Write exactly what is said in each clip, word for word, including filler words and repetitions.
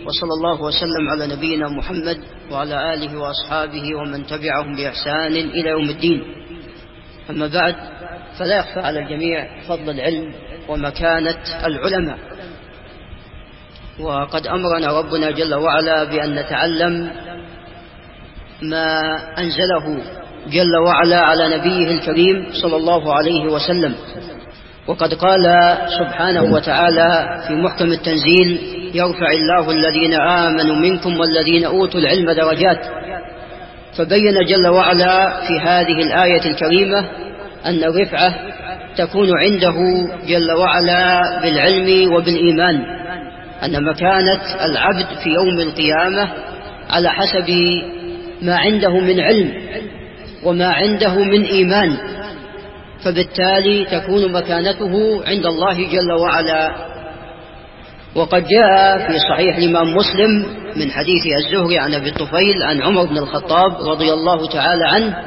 وصلى الله وسلم على نبينا محمد وعلى آله وأصحابه ومن تبعهم بإحسان إلى يوم الدين. أما بعد، فلا يخفى على الجميع فضل العلم ومكانة العلماء، وقد أمرنا ربنا جل وعلا بأن نتعلم ما أنزله جل وعلا على نبيه الكريم صلى الله عليه وسلم. وقد قال سبحانه وتعالى في محكم التنزيل: يرفع الله الذين آمنوا منكم والذين أوتوا العلم درجات. فبين جل وعلا في هذه الآية الكريمة أن الرفعة تكون عنده جل وعلا بالعلم وبالإيمان، أن مكانة العبد في يوم القيامة على حسب ما عنده من علم وما عنده من إيمان، فبالتالي تكون مكانته عند الله جل وعلا. وقد جاء في صحيح الإمام مسلم من حديث الزهري عن أبي الطفيل عن عمر بن الخطاب رضي الله تعالى عنه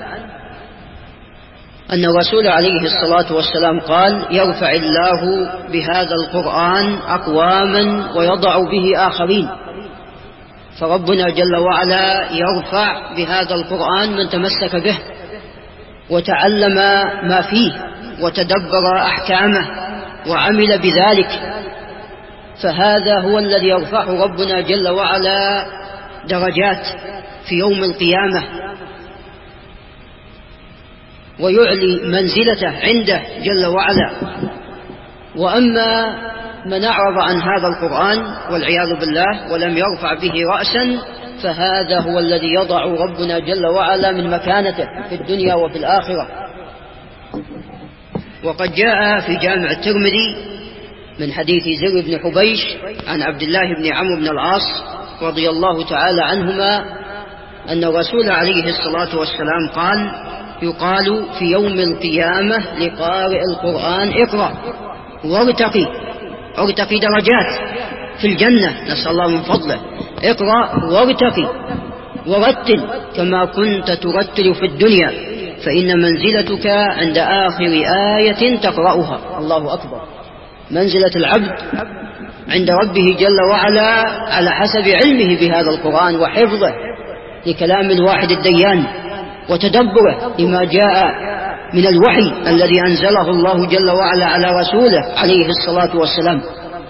أن الرسول عليه الصلاة والسلام قال: يرفع الله بهذا القرآن أقواما ويضع به آخرين. فربنا جل وعلا يرفع بهذا القرآن من تمسك به وتعلم ما فيه وتدبر أحكامه وعمل بذلك، فهذا هو الذي يرفعه ربنا جل وعلا درجات في يوم القيامة ويعلي منزلته عنده جل وعلا. وأما من أعرض عن هذا القرآن والعياذ بالله ولم يرفع به رأسا، فهذا هو الذي يضع ربنا جل وعلا من مكانته في الدنيا وفي الآخرة. وقد جاء في جامع الترمذي من حديث زر بن حبيش عن عبد الله بن عمرو بن العاص رضي الله تعالى عنهما أن الرسول عليه الصلاة والسلام قال: يقال في يوم القيامة لقارئ القرآن: اقرأ وارتقي، ارتقي درجات في الجنة، نسأل الله من فضله. اقرأ وارتقي ورتل كما كنت ترتل في الدنيا، فإن منزلتك عند آخر آية تقرأها. الله أكبر. منزلة العبد عند ربه جل وعلا على حسب علمه بهذا القرآن وحفظه لكلام الواحد الديان وتدبره لما جاء من الوحي الذي أنزله الله جل وعلا على رسوله عليه الصلاة والسلام.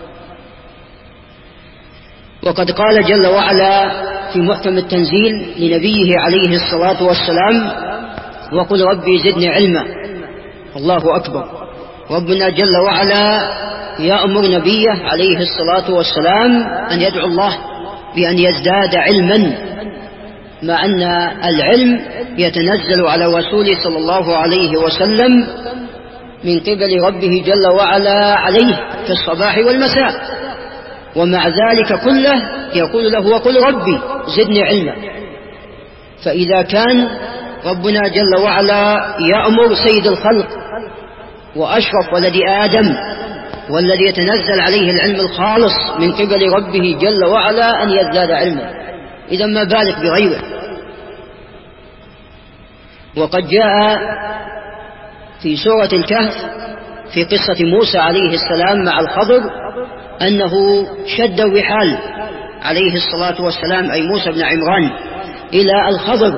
وقد قال جل وعلا في محكم التنزيل لنبيه عليه الصلاة والسلام: وقل ربي زدني علما. الله أكبر. ربنا جل وعلا يأمر نبيه عليه الصلاة والسلام أن يدعو الله بأن يزداد علما، مع أن العلم يتنزل على رسوله صلى الله عليه وسلم من قبل ربه جل وعلا عليه في الصباح والمساء، ومع ذلك كله يقول له: وقل ربي زدني علما. فإذا كان ربنا جل وعلا يأمر سيد الخلق وأشرف ولد آدم والذي يتنزل عليه العلم الخالص من قبل ربه جل وعلا أن يزداد علما، إذا ما بالك بغيره. وقد جاء في سورة الكهف في قصة موسى عليه السلام مع الخضر أنه شد الرحال عليه الصلاة والسلام، أي موسى بن عمران، إلى الخضر،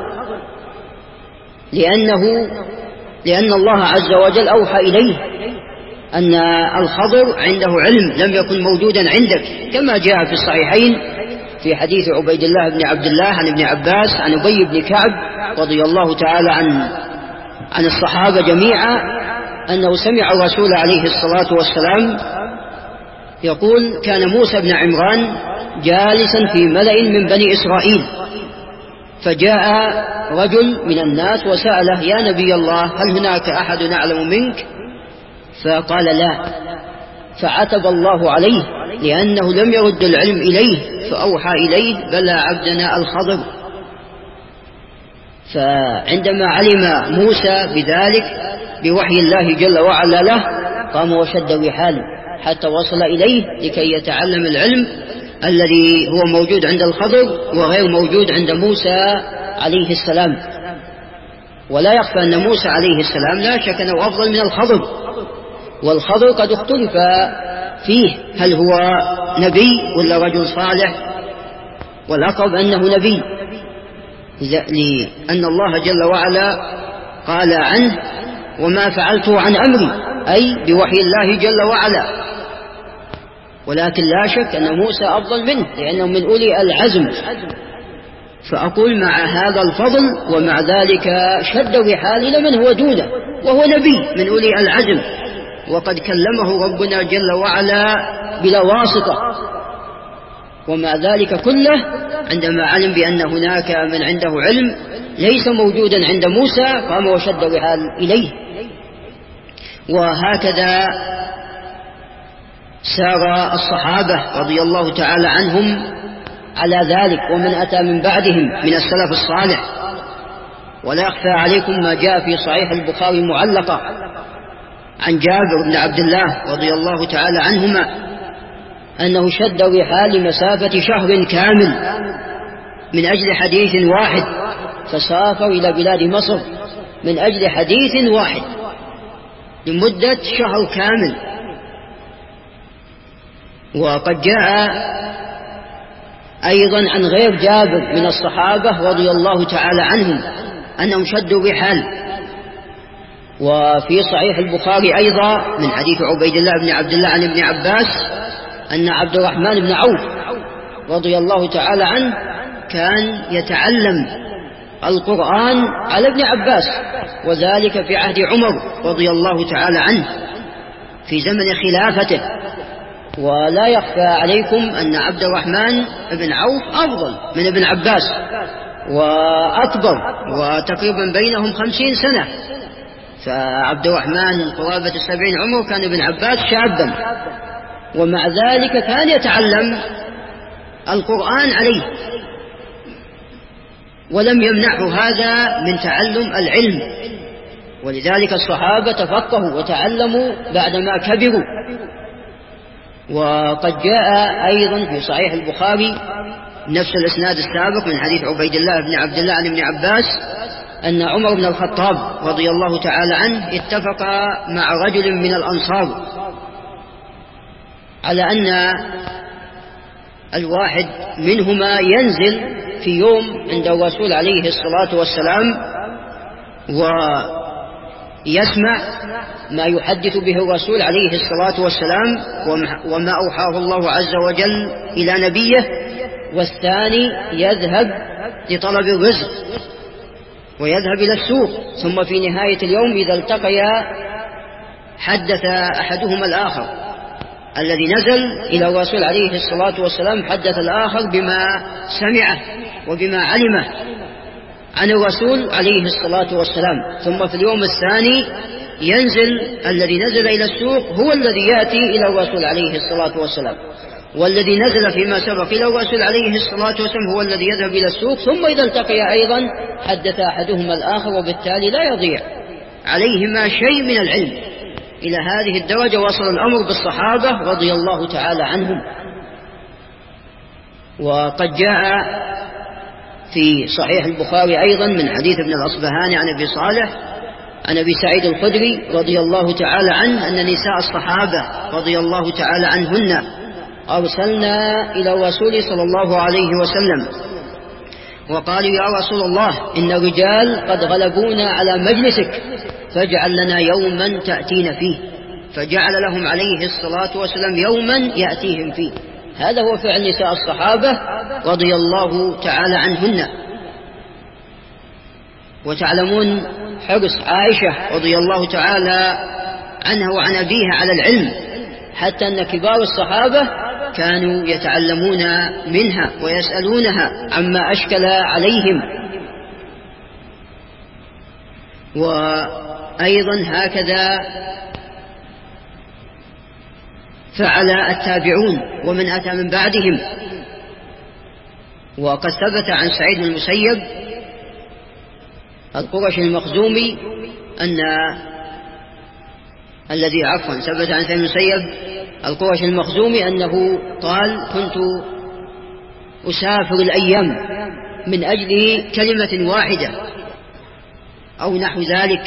لأنه لأن الله عز وجل أوحى إليه أن الخضر عنده علم لم يكن موجودا عندك، كما جاء في الصحيحين في حديث عبيد الله بن عبد الله عن ابن عباس عن أبي بن كعب رضي الله تعالى عن عن الصحابة جميعا أنه سمع الرسول عليه الصلاة والسلام يقول: كان موسى بن عمران جالسا في ملأ من بني إسرائيل، فجاء رجل من الناس وسأله: يا نبي الله، هل هناك أحد أعلم منك؟ فقال: لا. فعتب الله عليه لأنه لم يرد العلم إليه، فأوحى إليه: بلى عبدنا الخضر. فعندما علم موسى بذلك بوحي الله جل وعلا له، قام وشد الرحال حتى وصل إليه لكي يتعلم العلم الذي هو موجود عند الخضر وغير موجود عند موسى عليه السلام. ولا يخفى أن موسى عليه السلام لا شك أنه أفضل من الخضر، والخضر قد اختلف فيه هل هو نبي ولا رجل صالح والأقرب أنه نبي، لأن الله جل وعلا قال عنه وما فعلته عن أمري، أي بوحي الله جل وعلا. ولكن لا شك أن موسى أفضل منه لأنه من أولي العزم. فأقول مع هذا الفضل ومع ذلك شد الرحال إلى من هو دونه وهو نبي من أولي العزم، وقد كلمه ربنا جل وعلا بلا واسطة. ومع ذلك كله عندما علم بأن هناك من عنده علم ليس موجودا عند موسى قام وشد الرحال إليه. وهكذا سار الصحابة رضي الله تعالى عنهم على ذلك، ومن أتى من بعدهم من السلف الصالح. ولا يخفى عليكم ما جاء في صحيح البخاري معلقة عن جابر بن عبد الله رضي الله تعالى عنهما أنه شد الرحال لمسافة شهر كامل من أجل حديث واحد، فسافر إلى بلاد مصر من أجل حديث واحد لمدة شهر كامل. وقد جاء أيضا عن غير جابر من الصحابة رضي الله تعالى عنهم أنهم شدوا الرحال. وفي صحيح البخاري أيضا من حديث عبيد الله بن عبد الله عن ابن عباس أن عبد الرحمن بن عوف رضي الله تعالى عنه كان يتعلم القرآن على ابن عباس، وذلك في عهد عمر رضي الله تعالى عنه في زمن خلافته. ولا يخفى عليكم أن عبد الرحمن بن عوف أفضل من ابن عباس وأكبر، وتقريبا بينهم خمسين سنة، فعبد الرحمن قرابة السبعين عمر، كان ابن عباس شابا، ومع ذلك كان يتعلم القرآن عليه، ولم يمنعه هذا من تعلم العلم. ولذلك الصحابة تفقهوا وتعلموا بعدما كبروا. وقد جاء أيضا في صحيح البخاري نفس الإسناد السابق من حديث عبيد الله بن عبد الله عن ابن عباس أن عمر بن الخطاب رضي الله تعالى عنه اتفق مع رجل من الأنصار على أن الواحد منهما ينزل في يوم عند الرسول عليه الصلاة والسلام ويسمع ما يحدث به الرسول عليه الصلاة والسلام وما أوحاه الله عز وجل إلى نبيه، والثاني يذهب لطلب الرزق ويذهب إلى السوق، ثم في نهاية اليوم إذا التقيا حدث أحدهما الآخر. الذي نزل إلى الرسول عليه الصلاة والسلام حدث الآخر بما سمعه وبما علمه عن الرسول عليه الصلاة والسلام. ثم في اليوم الثاني ينزل الذي نزل إلى السوق هو الذي يأتي إلى الرسول عليه الصلاة والسلام، والذي نزل فيما سبق إلى الرسول عليه الصلاة والسلام هو الذي يذهب إلى السوق، ثم إذا التقي أيضا حدث أحدهما الآخر، وبالتالي لا يضيع عليهما شيء من العلم. إلى هذه الدرجة وصل الأمر بالصحابة رضي الله تعالى عنهم. وقد جاء في صحيح البخاري أيضا من حديث ابن الأصبهاني عن أبي صالح عن أبي سعيد الخدري رضي الله تعالى عنه أن نساء الصحابة رضي الله تعالى عنهن أرسلنا إلى الرسول صلى الله عليه وسلم وقالوا يا رسول الله إن الرجال قد غلبونا على مجلسك فاجعل لنا يوما تأتينا فيه، فجعل لهم عليه الصلاة والسلام يوما يأتيهم فيه. هذا هو فعل نساء الصحابة رضي الله تعالى عنهن. وتعلمون حرص عائشة رضي الله تعالى عنها وعن أبيها على العلم، حتى أن كبار الصحابة كانوا يتعلمون منها ويسألونها عما أشكل عليهم. وأيضا هكذا فعل التابعون ومن أتى من بعدهم. وقد ثبت عن سعيد بن المسيب القرشي المخزومي أن الذي عفوا ثبت عن سعيد بن المسيب القرشي المخزومي أنه قال كنت أسافر الأيام من أجل كلمة واحدة أو نحو ذلك.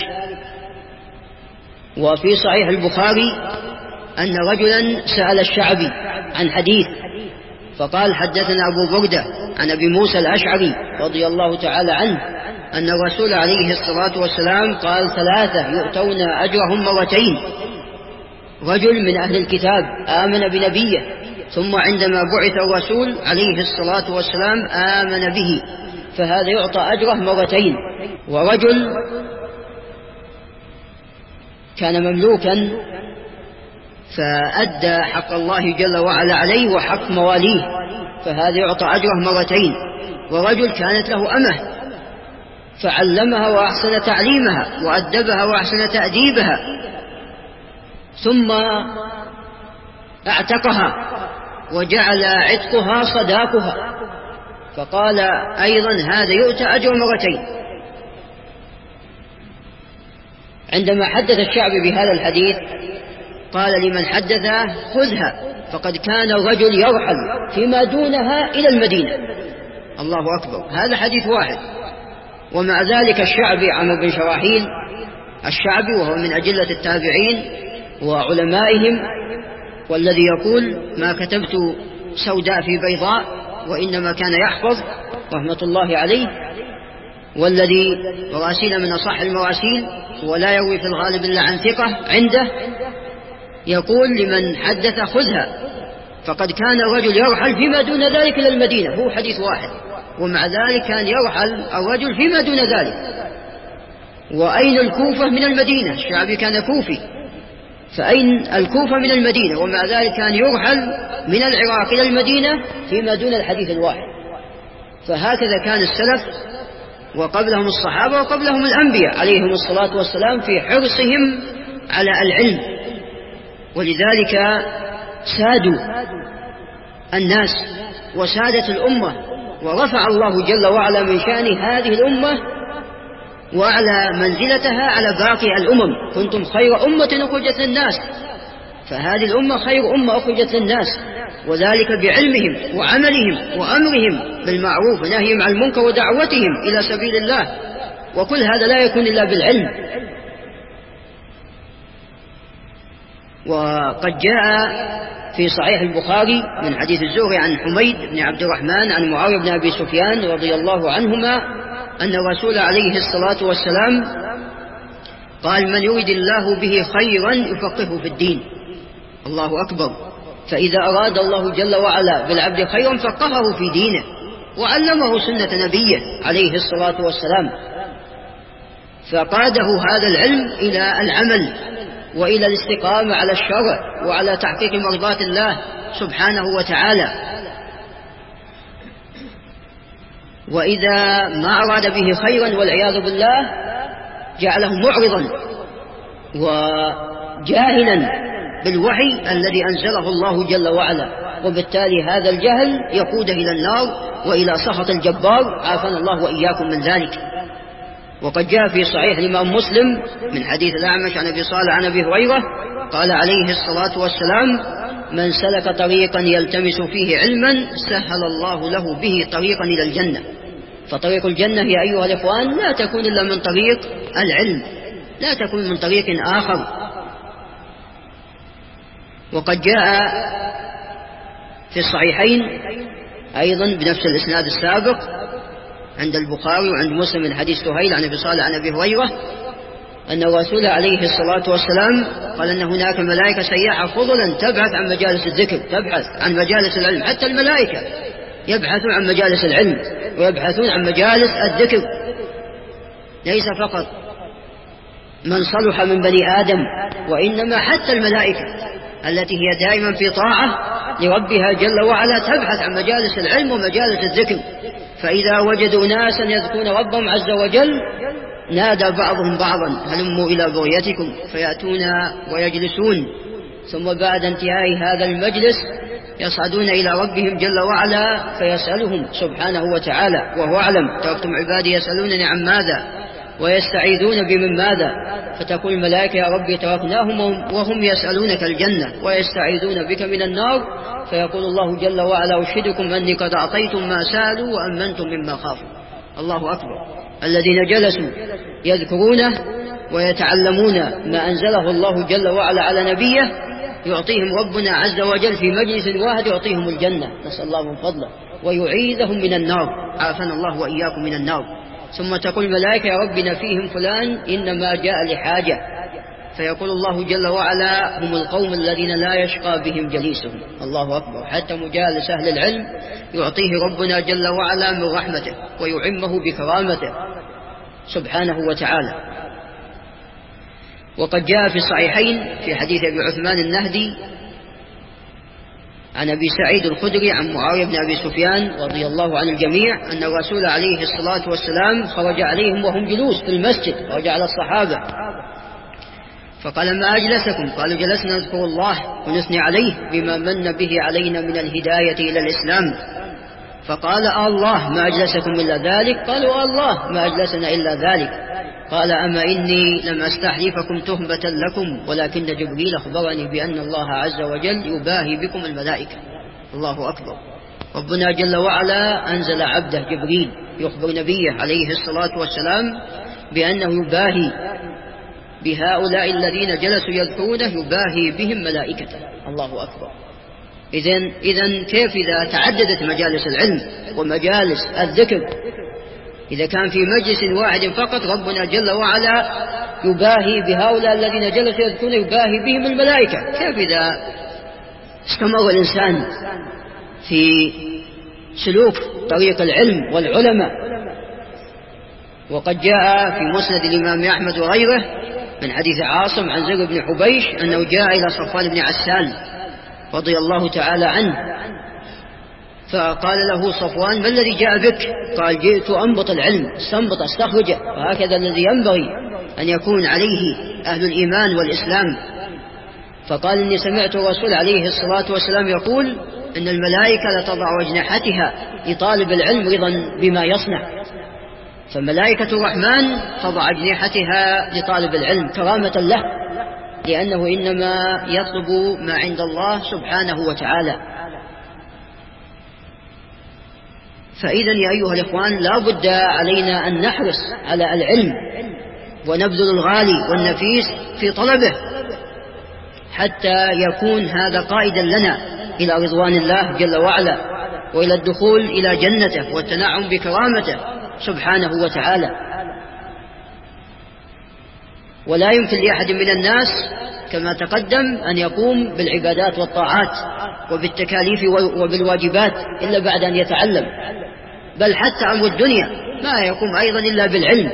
وفي صحيح البخاري أن رجلا سأل الشعبي عن حديث فقال حدثنا أبو بردة عن أبي موسى الأشعري رضي الله تعالى عنه أن الرسول عليه الصلاة والسلام قال ثلاثة يؤتون أجرهم مرتين: رجل من أهل الكتاب آمن بنبيه ثم عندما بعث الرسول عليه الصلاة والسلام آمن به فهذا يعطى أجره مرتين، ورجل كان مملوكا فأدى حق الله جل وعلا عليه وحق مواليه فهذا يعطى أجره مرتين، ورجل كانت له أمه فعلمها وأحسن تعليمها وأدبها وأحسن تأديبها ثم اعتقها وجعل عتقها صداقها، فقال أيضا هذا يؤتى أجر مرتين. عندما حدث الشعبي بهذا الحديث قال لمن حدثه: خذها، فقد كان الرجل يرحل فيما دونها إلى المدينة. الله أكبر، هذا حديث واحد. ومع ذلك الشعبي عمرو بن شراحيل الشعبي وهو من أجلة التابعين وعلمائهم، والذي يقول: ما كتبت سوداء في بيضاء، وإنما كان يحفظ رحمة الله عليه، والذي مراسيل من أصح المراسيل ولا يروي في الغالب إلا عن ثقة عنده، يقول لمن حدث: خذها، فقد كان الرجل يرحل فيما دون ذلك إلى المدينة. هو حديث واحد، ومع ذلك كان يرحل الرجل فيما دون ذلك. وأين الكوفة من المدينة؟ الشعبي كان كوفي، فأين الكوفة من المدينة؟ ومع ذلك كان يرحل من العراق إلى المدينة فيما دون الحديث الواحد. فهكذا كان السلف وقبلهم الصحابة وقبلهم الأنبياء عليهم الصلاة والسلام في حرصهم على العلم، ولذلك سادوا الناس وسادت الأمة، ورفع الله جل وعلا من شأن هذه الأمة وأعلى منزلتها على باقي الأمم: كنتم خير أمة أخرجت للناس. فهذه الأمة خير أمة أخرجت للناس، وذلك بعلمهم وعملهم وأمرهم بالمعروف ونهيهم عن المنكر ودعوتهم إلى سبيل الله، وكل هذا لا يكون إلا بالعلم. وقد جاء في صحيح البخاري من حديث الزهري عن حميد بن عبد الرحمن عن معاوية بن أبي سفيان رضي الله عنهما أن الرسول عليه الصلاة والسلام قال: من يريد الله به خيرا يفقهه في الدين. الله أكبر. فإذا أراد الله جل وعلا بالعبد خيرا فقهه في دينه وعلمه سنة نبيه عليه الصلاة والسلام، فقاده هذا العلم إلى العمل وإلى الاستقامة على الشرع وعلى تحقيق مرضات الله سبحانه وتعالى. وإذا ما أراد به خيرا والعياذ بالله جعله معرضا وجاهلا بالوحي الذي أنزله الله جل وعلا، وبالتالي هذا الجهل يقوده إلى النار وإلى سخط الجبار، عافانا الله وإياكم من ذلك. وقد جاء في صحيح الإمام مسلم من حديث الأعمش عن أبي صالح عن أبي هريرة قال عليه الصلاة والسلام: من سلك طريقا يلتمس فيه علما سهل الله له به طريقا إلى الجنة. فطريق الجنة يا أيها الإخوان لا تكون إلا من طريق العلم، لا تكون من طريق آخر. وقد جاء في الصحيحين أيضا بنفس الإسناد السابق عند البخاري وعند مسلم من حديث سهيل عن أبي صالح عن أبي هريرة أن الرسول عليه الصلاة والسلام قال أن هناك ملائكة سياحة فضلا تبحث عن مجالس الذكر، تبحث عن مجالس العلم. حتى الملائكة يبحثون عن مجالس العلم ويبحثون عن مجالس الذكر، ليس فقط من صلح من بني آدم، وإنما حتى الملائكة التي هي دائما في طاعة لربها جل وعلا تبحث عن مجالس العلم ومجالس الذكر. فإذا وجدوا ناسا يذكرون ربهم عز وجل نادى بعضهم بعضا: هلموا إلى بغيتكم، فيأتون ويجلسون، ثم بعد انتهاء هذا المجلس يصعدون إلى ربهم جل وعلا فيسألهم سبحانه وتعالى وهو أعلم: تركتم عبادي يسألونني عن ماذا ويستعيذون بي من ماذا؟ فتقول الملائكة: يا ربي تركناهم وهم يسألونك الجنة ويستعيذون بك من النار. فيقول الله جل وعلا: أشهدكم أني قد أعطيتم ما سألوا وأمنتم مما خافوا. الله أكبر. الذين جلسوا يذكرونه ويتعلمون ما أنزله الله جل وعلا على نبيه يعطيهم ربنا عز وجل في مجلس واحد، يعطيهم الجنة، نسأل الله من فضله، ويعيذهم من النار، عافانا الله وإياكم من النار. ثم تقول الملائكة يا ربنا فيهم فلان إنما جاء لحاجة، فيقول الله جل وعلا هم القوم الذين لا يشقى بهم جليسهم. الله أكبر. حتى مجالس أهل العلم يعطيه ربنا جل وعلا من رحمته ويعمه بكرامته سبحانه وتعالى. وقد جاء في الصحيحين في حديث أبي عثمان النهدي عن أبي سعيد الخدري عن معاوية بن أبي سفيان رضي الله عن الجميع أن الرسول عليه الصلاة والسلام خرج عليهم وهم جلوس في المسجد، خرج على الصحابة فقال ما أجلسكم؟ قالوا جلسنا نذكر الله ونثني عليه بما من به علينا من الهداية إلى الإسلام. فقال الله ما أجلسكم إلا ذلك؟ قالوا الله ما أجلسنا إلا ذلك. قال أما إني لم أستحلفكم تهمة لكم ولكن جبريل أخبرني بأن الله عز وجل يباهي بكم الملائكة. الله أكبر. ربنا جل وعلا أنزل عبده جبريل يخبر نبيه عليه الصلاة والسلام بأنه يباهي بهؤلاء الذين جلسوا يذكرونه، يباهي بهم ملائكته. الله أكبر. إذن, إذن كيف إذا تعددت مجالس العلم ومجالس الذكر، إذا كان في مجلس واحد فقط ربنا جل وعلا يباهي بهؤلاء الذين جلسوا يذكرونه يباهي بهم الملائكة، كيف إذا استمر الإنسان في سلوك طريق العلم والعلماء؟ وقد جاء في مسند الإمام أحمد وغيره من حديث عاصم عن زر بن حبيش أنه جاء إلى صفوان بن عسال رضي الله تعالى عنه فقال له صفوان ما الذي جاء بك؟ قال جئت أنبط العلم، استنبط استخرجه، وهكذا الذي ينبغي أن يكون عليه أهل الإيمان والإسلام. فقال إني سمعت الرسول عليه الصلاة والسلام يقول إن الملائكة لتضع أجنحتها لطالب العلم رضا بما يصنع. فملائكة الرحمن تضع أجنحتها لطالب العلم كرامة له، لأنه إنما يطلب ما عند الله سبحانه وتعالى. فإذا يا أيها الإخوان لا بد علينا أن نحرص على العلم ونبذل الغالي والنفيس في طلبه حتى يكون هذا قائدا لنا إلى رضوان الله جل وعلا وإلى الدخول إلى جنته والتنعم بكرامته سبحانه وتعالى. ولا يمكن لأحد من الناس كما تقدم أن يقوم بالعبادات والطاعات وبالتكاليف وبالواجبات إلا بعد أن يتعلم، بل حتى أمر الدنيا ما يقوم أيضا إلا بالعلم.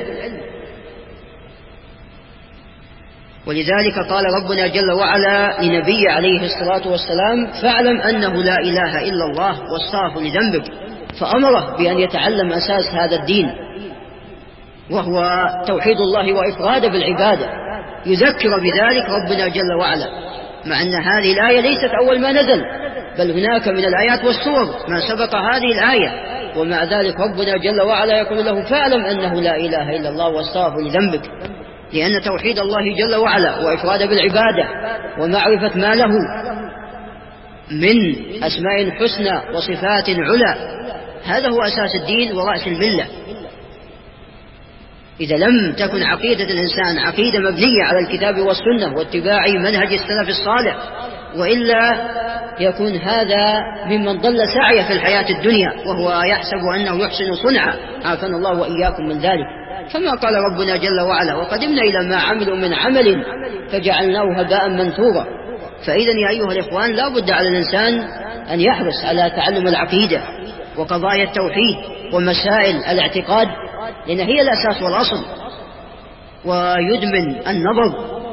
ولذلك قال ربنا جل وعلا لنبي عليه الصلاة والسلام فاعلم أنه لا إله إلا الله واستغفر لذنبك، فأمره بأن يتعلم أساس هذا الدين وهو توحيد الله وإفراده بالعبادة، يذكر بذلك ربنا جل وعلا، مع أن هذه الآية ليست أول ما نزل، بل هناك من الآيات والسور ما سبق هذه الآية، ومع ذلك ربنا جل وعلا يقول له فاعلم أنه لا إله إلا الله واستغفر لذنبك، لأن توحيد الله جل وعلا وإفراده بالعبادة ومعرفة ما له من أسماء حسنى وصفات علا هذا هو أساس الدين ورأس الملة. إذا لم تكن عقيدة الإنسان عقيدة مبنية على الكتاب والسنة واتباع منهج السلف الصالح، وإلا يكون هذا ممن ضل سعيه في الحياة الدنيا وهو يحسب أنه يحسن صنعا، عافانا الله وإياكم من ذلك. كما قال ربنا جل وعلا وقدمنا إلى ما عملوا من عمل فجعلناه هباء منثورا. فإذا يا أيها الإخوان لا بد على الإنسان أن يحرص على تعلم العقيدة وقضايا التوحيد ومسائل الاعتقاد، لأن هي الأساس والأصل، ويدمن النظر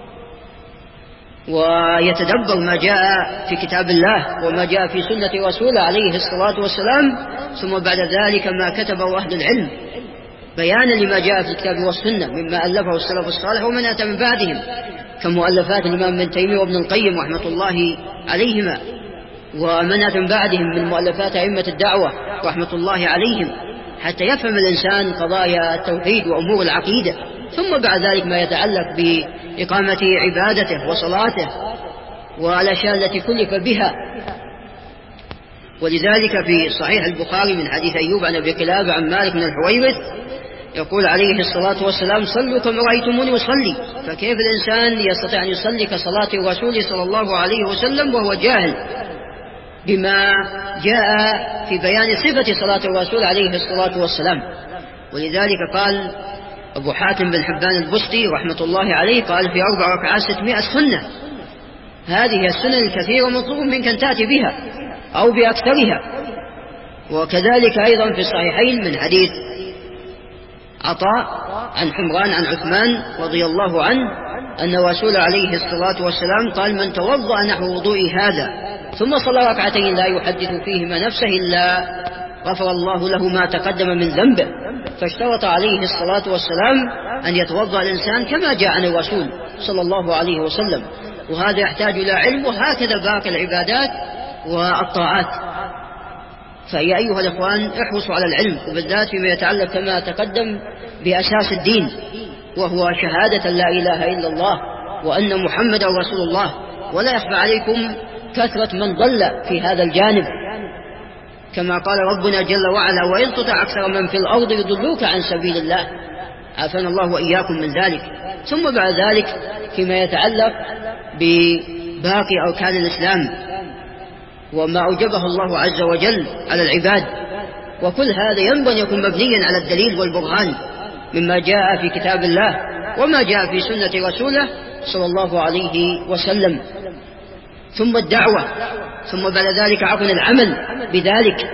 ويتدبر ما جاء في كتاب الله وما جاء في سنة رسوله عليه الصلاة والسلام، ثم بعد ذلك ما كتبه أهل العلم بيانا لما جاء في الكتاب والسنة مما ألفه السلف الصالح ومن أتى من بعدهم كمؤلفات الإمام ابن تيمية وابن القيم رحمة الله عليهما، ومن أتى من بعدهم من مؤلفات أئمة الدعوة رحمة الله عليهم، حتى يفهم الإنسان قضايا التوحيد وأمور العقيدة، ثم بعد ذلك ما يتعلق بإقامة عبادته وصلاته والأشياء التي كلف بها. ولذلك في صحيح البخاري من حديث أيوب عن أبي قلابة عن مالك من الحويرث يقول عليه الصلاة والسلام صلوا كما رأيتموني أصلي، فكيف الإنسان يستطيع أن يصلي كصلاة الرسول صلى الله عليه وسلم وهو جاهل بما جاء في بيان صفة صلاة الرسول عليه الصلاة والسلام؟ ولذلك قال أبو حاتم بن حبان البستي رحمة الله عليه، قال في أربع ركعات ستمائة سنة. هذه السنن الكثيرة مطلوب منك أن تأتي بها أو بأكثرها. وكذلك أيضا في الصحيحين من حديث عطاء عن حمران عن عثمان رضي الله عنه أن الرسول عليه الصلاة والسلام قال من توضأ نحو وضوء هذا ثم صلى ركعتين لا يحدث فيهما نفسه إلا غفر الله له ما تقدم من ذنبه. فاشترط عليه الصلاة والسلام أن يتوضأ الإنسان كما جاء عن الرسول صلى الله عليه وسلم، وهذا يحتاج إلى علم، وهكذا باقي العبادات والطاعات. فيا أيها الإخوان احرصوا على العلم، وبالذات فيما يتعلق كما تقدم بأساس الدين، وهو شهادة لا إله إلا الله وأن محمد رسول الله. ولا يخفى عليكم كثرة من ضل في هذا الجانب، كما قال ربنا جل وعلا وإن تطع أكثر من في الأرض يضلوك عن سبيل الله، عافانا الله وإياكم من ذلك. ثم بعد ذلك فيما يتعلق بباقي أركان الإسلام وما أوجبه الله عز وجل على العباد، وكل هذا ينبغي أن يكون مبنيا على الدليل والبرهان مما جاء في كتاب الله وما جاء في سنة رسوله صلى الله عليه وسلم. ثم الدعوة، ثم بعد ذلك عقل العمل بذلك،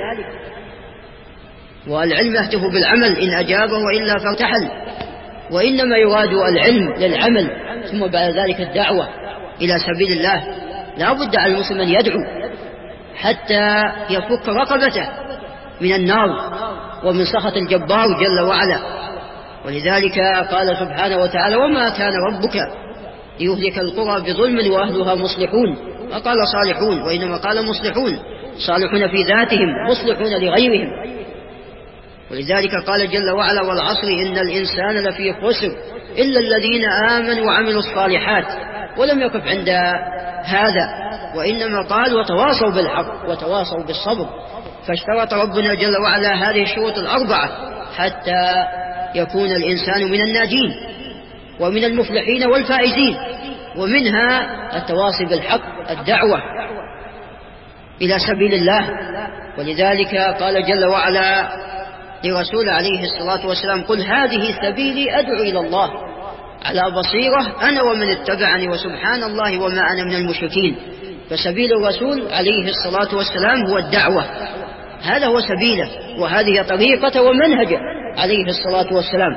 والعلم يهتف بالعمل إن أجابه وإلا فارتحل، وإنما يراد العلم للعمل. ثم بعد ذلك الدعوة إلى سبيل الله. لا بد على المسلم أن يدعو حتى يفك رقبته من النار ومن سخط الجبار جل وعلا. ولذلك قال سبحانه وتعالى وما كان ربك ليهلك القرى بظلم وأهلها مصلحون، ما قال صالحون وإنما قال مصلحون، صالحون في ذاتهم مصلحون لغيرهم. ولذلك قال جل وعلا والعصر إن الإنسان لفي خسر إلا الذين آمنوا وعملوا الصالحات. ولم يقف عند هذا، وإنما قال وتواصوا بالحق وتواصوا بالصبر. فاشترط ربنا جل وعلا هذه الشروط الأربعة حتى يكون الإنسان من الناجين ومن المفلحين والفائزين، ومنها التواصي بالحق، الدعوة إلى سبيل الله. ولذلك قال جل وعلا لرسول عليه الصلاة والسلام قل هذه سبيلي أدعو إلى الله على بصيرة أنا ومن اتبعني وسبحان الله وما أنا من المشركين. فسبيل الرسول عليه الصلاة والسلام هو الدعوة، هذا هو سبيله، وهذه طريقة ومنهجه عليه الصلاة والسلام.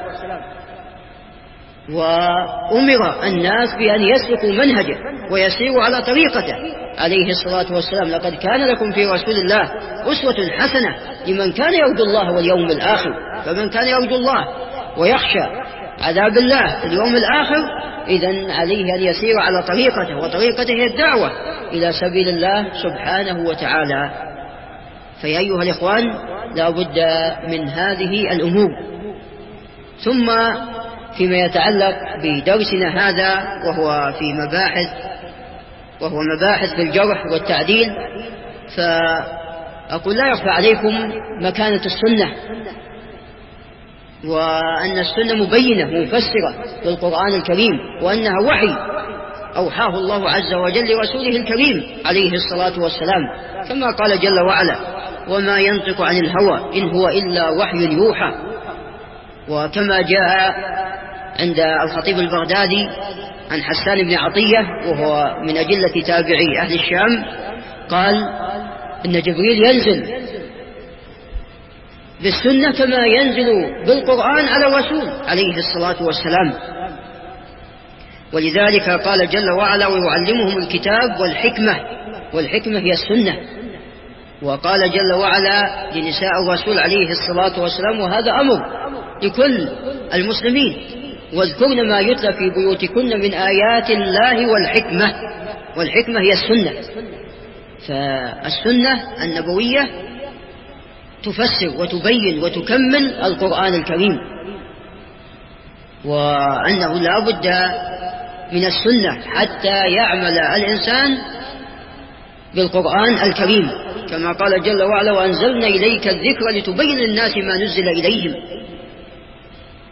وأمر الناس بأن يسلكوا منهجه ويسيروا على طريقته عليه الصلاة والسلام. لقد كان لكم في رسول الله أسوة حسنة لمن كان يرجو الله واليوم الآخر. فمن كان يرجو الله ويخشى عذاب الله في اليوم الآخر إذن عليه أن يسير على طريقته، وطريقته هي الدعوة إلى سبيل الله سبحانه وتعالى. فيا أيها الإخوان لا بد من هذه الأمور. ثم فيما يتعلق بدرسنا هذا وهو في مباحث وهو مباحث في الجرح والتعديل، فأقول لا يخفى عليكم مكانة السنة، وأن السنة مبينة مفسرة للقرآن الكريم، وأنها وحي أوحاه الله عز وجل لرسوله الكريم عليه الصلاة والسلام، كما قال جل وعلا وما ينطق عن الهوى إن هو إلا وحي يوحى. وكما جاء عند الخطيب البغدادي عن حسان بن عطية وهو من أجلة تابعي أهل الشام قال إن جبريل ينزل بالسنة كما ينزل بالقرآن على الرسول عليه الصلاة والسلام. ولذلك قال جل وعلا ويعلمهم الكتاب والحكمة، والحكمة هي السنة. وقال جل وعلا لنساء الرسول عليه الصلاة والسلام وهذا أمر لكل المسلمين واذكرن ما يتلى في بيوتكن من آيات الله والحكمة، والحكمة هي السنة. فالسنة النبوية تفسر وتبين وتكمل القرآن الكريم، وأنه لا بد من السنة حتى يعمل الإنسان بالقرآن الكريم، كما قال جل وعلا وأنزلنا إليك الذكر لتبين للناس ما نزل إليهم.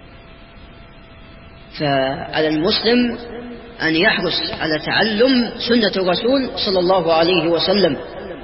فعلى المسلم أن يحرص على تعلم سنة الرسول صلى الله عليه وسلم،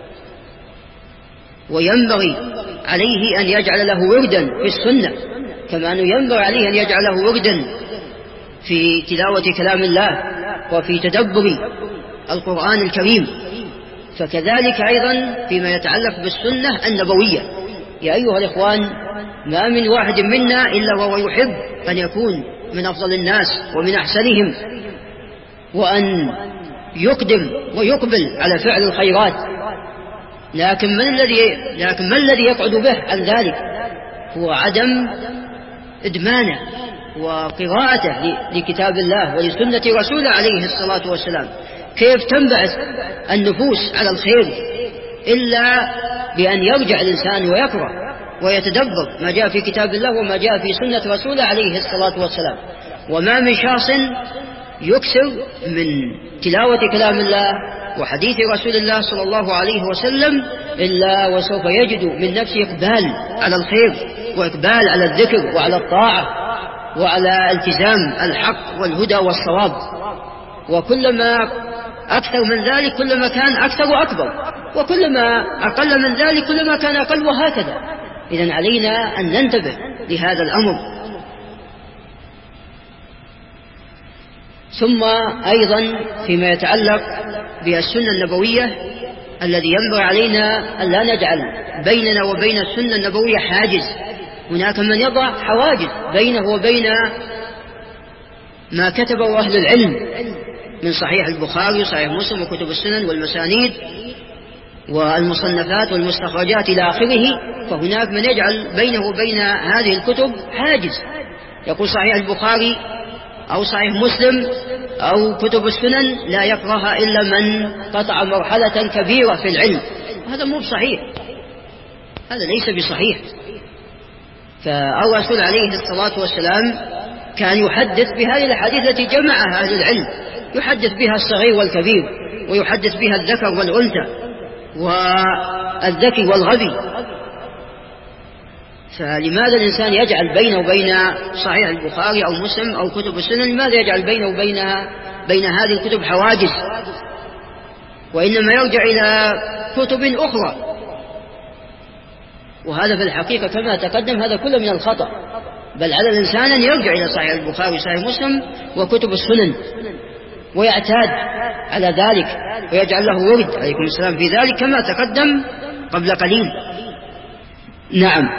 وينبغي عليه أن يجعل له وردا في السنة، كما أنه ينبغي عليه أن يجعل له وردا في تلاوة كلام الله وفي تدبر القرآن الكريم. فكذلك أيضا فيما يتعلق بالسنة النبوية. يا أيها الإخوان، ما من واحد منا إلا وهو يحب أن يكون من أفضل الناس ومن أحسنهم، وأن يقدم ويقبل على فعل الخيرات، لكن من الذي لكن ما الذي يقعد به عن ذلك؟ هو عدم إدمانه وقراءته لكتاب الله ولسنة رسوله عليه الصلاة والسلام. كيف تنبعث النفوس على الخير إلا بأن يرجع الإنسان ويقرأ ويتدبر ما جاء في كتاب الله وما جاء في سنة رسوله عليه الصلاة والسلام. وما من شخص يكثر من تلاوة كلام الله وحديث رسول الله صلى الله عليه وسلم إلا وسوف يجد من نفسه إقبال على الخير وإقبال على الذكر وعلى الطاعة وعلى التزام الحق والهدى والصواب. وكلما أكثر من ذلك كلما كان أكثر وأكبر، وكلما أقل من ذلك كلما كان أقل، وهكذا. إذن علينا أن ننتبه لهذا الأمر. ثم أيضا فيما يتعلق بالسنة النبوية الذي ينبغي علينا أن لا نجعل بيننا وبين السنة النبوية حاجز. هناك من يضع حواجز بينه وبين ما كتبه أهل العلم من صحيح البخاري وصحيح مسلم وكتب السنن والمسانيد والمصنفات والمستخرجات إلى آخره. فهناك من يجعل بينه وبين هذه الكتب حاجز، يقول صحيح البخاري أو صحيح مسلم أو كتب السنن لا يقرأها إلا من قطع مرحلة كبيرة في العلم. هذا مو بصحيح، هذا ليس بصحيح. فالرسول عليه الصلاة والسلام كان يحدث بهذه الأحاديث التي جمعها أهل العلم، يحدث بها الصغير والكبير، ويحدث بها الذكر والأنثى والذكي والغبي. فلماذا الإنسان يجعل بينه وبين صحيح البخاري أو مسلم أو كتب السنن، لماذا يجعل بينه وبينها بين هذه الكتب حواجز؟ وإنما يرجع إلى كتب أخرى. وهذا في الحقيقة كما تقدم هذا كله من الخطأ، بل على الإنسان أن يرجع إلى صحيح البخاري وصحيح مسلم وكتب السنن ويعتاد على ذلك ويجعل له ورد عليكم السلام في ذلك كما تقدم قبل قليل. نعم.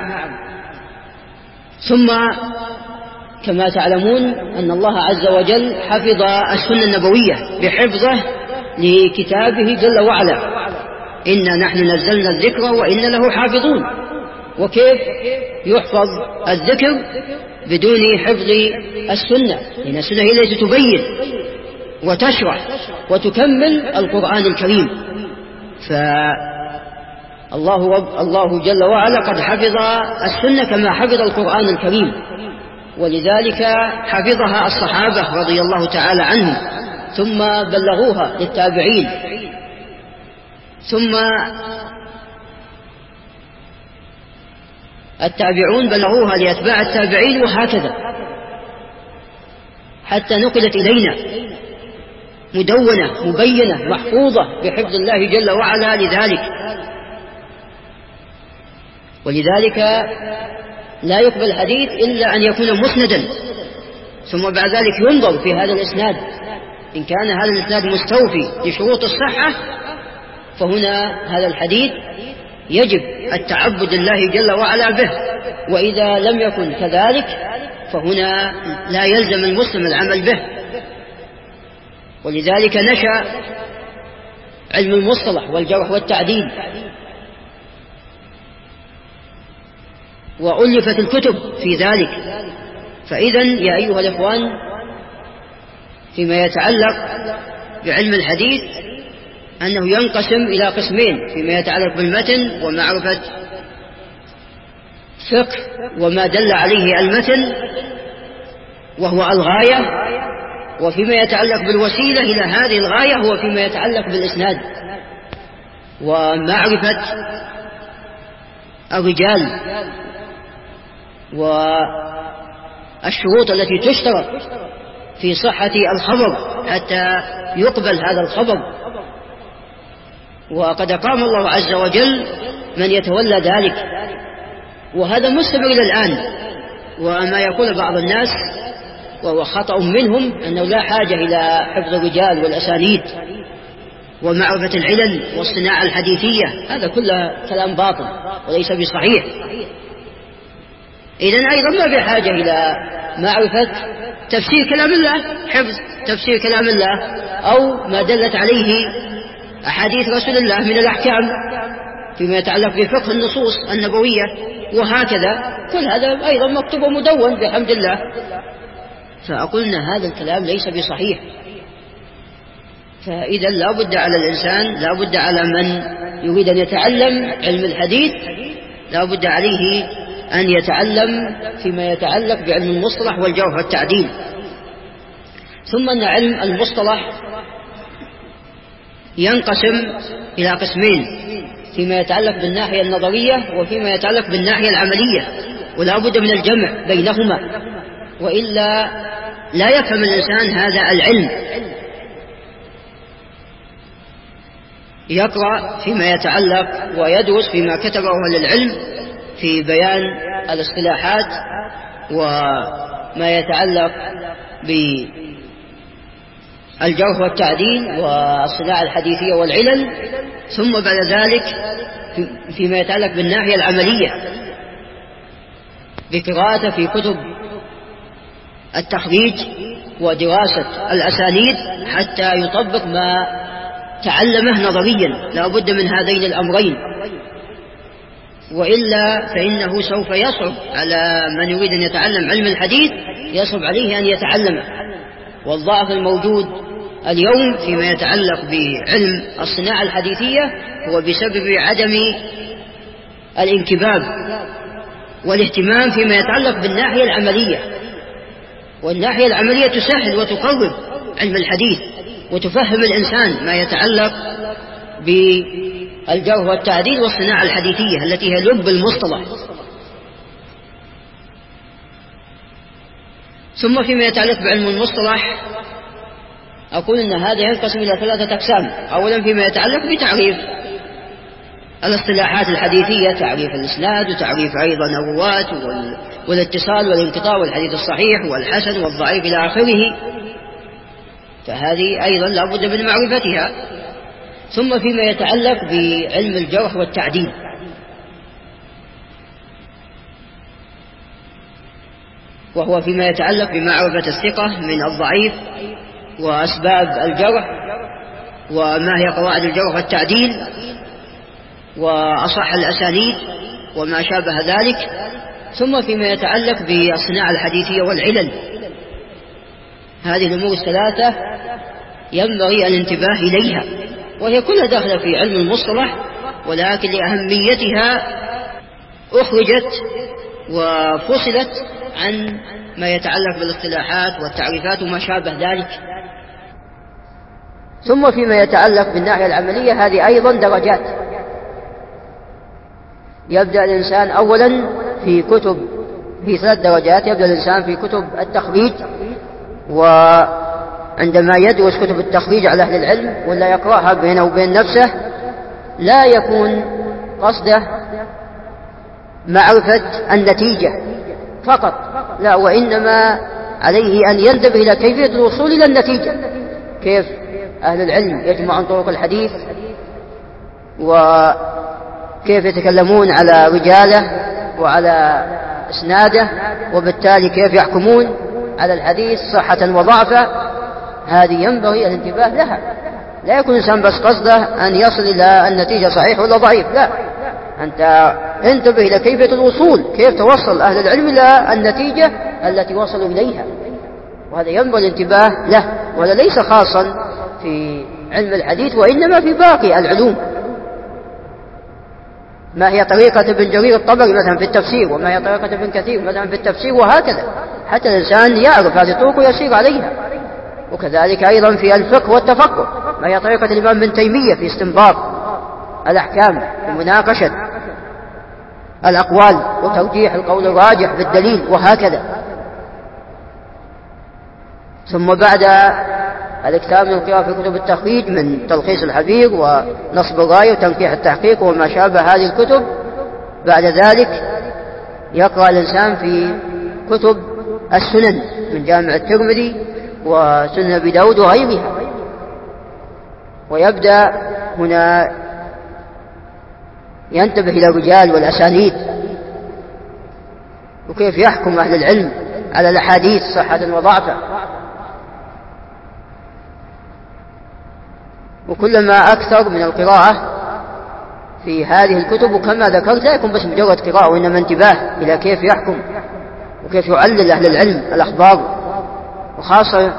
ثم كما تعلمون أن الله عز وجل حفظ السنة النبوية بحفظه لكتابه جل وعلا، إنا نحن نزلنا الذكر وإنا له حافظون. وكيف يحفظ الذكر بدون حفظ السنة؟ لأن السنة هي التي تبين وتشرح وتكمل القرآن الكريم. فالله رب الله جل وعلا قد حفظ السنة كما حفظ القرآن الكريم، ولذلك حفظها الصحابة رضي الله تعالى عنهم، ثم بلغوها للتابعين، ثم التابعون بلغوها لأتباع التابعين، وهكذا حتى نقلت إلينا مدونة مبينة محفوظة بحفظ الله جل وعلا لذلك. ولذلك لا يقبل الحديث إلا أن يكون مسندا، ثم بعد ذلك ينظر في هذا الإسناد، إن كان هذا الإسناد مستوفي لشروط الصحة فهنا هذا الحديث يجب التعبد الله جل وعلا به، وإذا لم يكن كذلك فهنا لا يلزم المسلم العمل به. ولذلك نشأ علم المصطلح والجرح والتعديل، وألفت الكتب في ذلك. فإذا يا أيها الإخوان، فيما يتعلق بعلم الحديث أنه ينقسم إلى قسمين فيما يتعلق بالمتن ومعرفة فقه وما دل عليه المتن وهو الغاية، وفيما يتعلق بالوسيلة إلى هذه الغاية هو فيما يتعلق بالإسناد ومعرفة الرجال الشروط التي تشترط في صحة الخبر حتى يقبل هذا الخبر. وقد أقام الله عز وجل من يتولى ذلك، وهذا مستمر إلى الآن. وما يقول بعض الناس وهو خطأ منهم أنه لا حاجة إلى حفظ الرجال والأسانيد ومعرفة العلل والصناعة الحديثية، هذا كله كلام باطل وليس بصحيح. إذن أيضا ما بحاجة إلى معرفة تفسير كلام الله، حفظ تفسير كلام الله أو ما دلت عليه أحاديث رسول الله من الأحكام فيما يتعلق بفقه النصوص النبوية، وهكذا كل هذا أيضا مكتوب ومدون بحمد الله. فأقول أن هذا الكلام ليس بصحيح. فإذا لا بد على الإنسان، لا بد على من يريد أن يتعلم علم الحديث، لا بد عليه أن يتعلم فيما يتعلق بعلم المصطلح والجرح والتعديل. ثم أن علم المصطلح ينقسم إلى قسمين، فيما يتعلق بالناحية النظرية وفيما يتعلق بالناحية العملية، ولا بد من الجمع بينهما، وإلا لا يفهم الإنسان هذا العلم. يقرأ فيما يتعلق ويدرس فيما كتبه أهل العلم في بيان الاصطلاحات وما يتعلق بالجرح والتعديل والصناعة الحديثية والعلل، ثم بعد ذلك فيما يتعلق بالناحية العملية بقراءته في كتب التخريج ودراسة الأسانيد حتى يطبق ما تعلمه نظريا. لا بد من هذين الأمرين، وإلا فإنه سوف يصعب على من يريد أن يتعلم علم الحديث، يصعب عليه أن يتعلمه. والضعف الموجود اليوم فيما يتعلق بعلم الصناعة الحديثية هو بسبب عدم الانكباب والاهتمام فيما يتعلق بالناحية العملية. والناحية العملية تسهل وتقرب علم الحديث وتفهم الإنسان ما يتعلق بالجرح والتعديل والصناعة الحديثية التي هي لب المصطلح. ثم فيما يتعلق بعلم المصطلح أقول أن هذا ينقسم إلى ثلاثة أقسام. أولا فيما يتعلق بتعريف الاصطلاحات الحديثية، تعريف الإسناد وتعريف أيضا الرواة والاتصال والانقطاع والحديث الصحيح والحسن والضعيف إلى آخره، فهذه أيضا لا بد من معرفتها. ثم فيما يتعلق بعلم الجرح والتعديل، وهو فيما يتعلق بمعرفة الثقة من الضعيف وأسباب الجرح وما هي قواعد الجرح والتعديل وأصح الأسانيد وما شابه ذلك. ثم فيما يتعلق بالصناعة الحديثية والعلل. هذه الأمور الثلاثة ينبغي الانتباه إليها، وهي كلها داخلة في علم المصطلح، ولكن لأهميتها أخرجت وفصلت عن ما يتعلق بالاصطلاحات والتعريفات وما شابه ذلك. ثم فيما يتعلق بالناحية العملية هذه أيضا درجات. يبدأ الإنسان أولا في كتب في ثلاث درجات. يبدأ الإنسان في كتب التخريج، وعندما يدرس كتب التخريج على أهل العلم ولا يقرأها بينه وبين نفسه لا يكون قصده معرفة النتيجة فقط، لا، وإنما عليه أن ينتبه إلى كيفية الوصول إلى النتيجة، كيف أهل العلم يجمعون طرق الحديث وكيف يتكلمون على رجاله وعلى إسناده، وبالتالي كيف يحكمون على الحديث صحة وضعفا. هذه ينبغي الانتباه لها. لا يكون الإنسان بس قصده أن يصل إلى النتيجة صحيح ولا ضعيف، لا، أنت انتبه إلى كيفية الوصول، كيف توصل أهل العلم إلى النتيجة التي وصلوا إليها، وهذا ينبغي الانتباه له. وهذا ليس خاصا في علم الحديث وإنما في باقي العلوم. ما هي طريقة ابن جرير الطبري مثلا في التفسير، وما هي طريقة ابن كثير مثلا في التفسير، وهكذا حتى الإنسان يعرف هذه الطرق ويسير عليها. وكذلك أيضا في الفقه والتفقه، ما هي طريقة الإمام ابن تيمية في استنباط الأحكام ومناقشة الأقوال وترجيح القول الراجح بالدليل، وهكذا. ثم بعد الاكثار من القراءة في كتب التخريج من تلخيص الحبير ونصب الراية وتنقيح التحقيق وما شابه هذه الكتب، بعد ذلك يقرأ الإنسان في كتب السنن من جامع الترمذي وسنن أبي داود وغيرها، ويبدأ هنا ينتبه إلى الرجال والأسانيد وكيف يحكم أهل العلم على الأحاديث صحة وضعفا. وكلما أكثر من القراءة في هذه الكتب، وكما ذكرت لا يكون بس مجرد قراءة وإنما انتباه إلى كيف يحكم وكيف يعلل أهل العلم الأخبار، وخاصة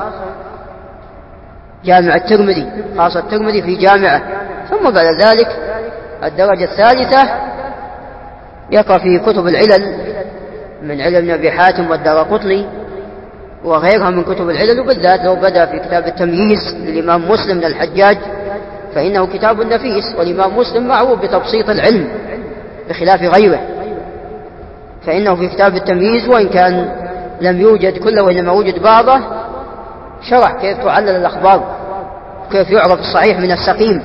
جامع الترمذي، خاصة الترمذي في جامعه. ثم بعد ذلك الدرجة الثالثة يقرأ في كتب العلل من علل ابن أبي حاتم والدارقطني وغيرها من كتب العلل، وبالذات لو بدأ في كتاب التمييز للإمام مسلم من الحجاج فإنه كتاب نفيس، والإمام مسلم معروف بتبسيط العلم بخلاف غيره، فإنه في كتاب التمييز وإن كان لم يوجد كله وإنما وجد بعضه شرح كيف تعلل الأخبار وكيف يعرف الصحيح من السقيم.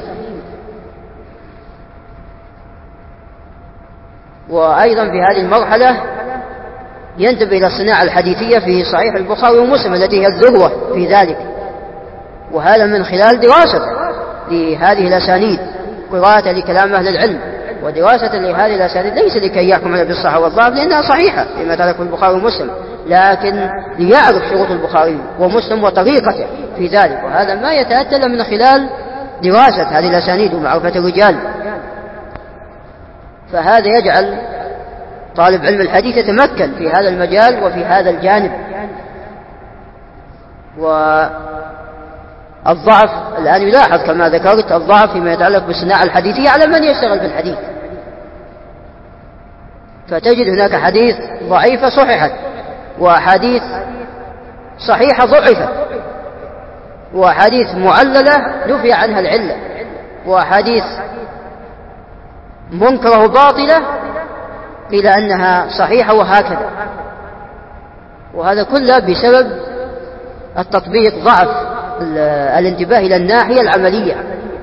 وأيضا في هذه المرحلة ينتبه إلى الصناعة الحديثية في صحيح البخاري ومسلم التي هي الذروة في ذلك، وهذا من خلال دراسة لهذه الأسانيد، قراءة لكلام أهل العلم ودراسة لهذه الأسانيد، ليس لكي يحكم بالصحة والضعف لأنها صحيحة فيما تعلق بالبخاري ومسلم، لكن ليعرف شروط البخاري ومسلم وطريقته في ذلك، وهذا ما يتأتى من خلال دراسة هذه الأسانيد ومعرفة الرجال. فهذا يجعل طالب علم الحديث يتمكن في هذا المجال وفي هذا الجانب. والضعف الآن يلاحظ كما ذكرت الضعف فيما يتعلق بالصناعة الحديثية على من يشتغل في الحديث، فتجد هناك حديث ضعيفة صححت، وحديث صحيحة ضعفت، وحديث معللة نفي عنها العلة، وحديث منكرة باطلة قيل أنها صحيحة، وهكذا. وهذا كله بسبب التطبيق، ضعف الانتباه إلى الناحية العملية.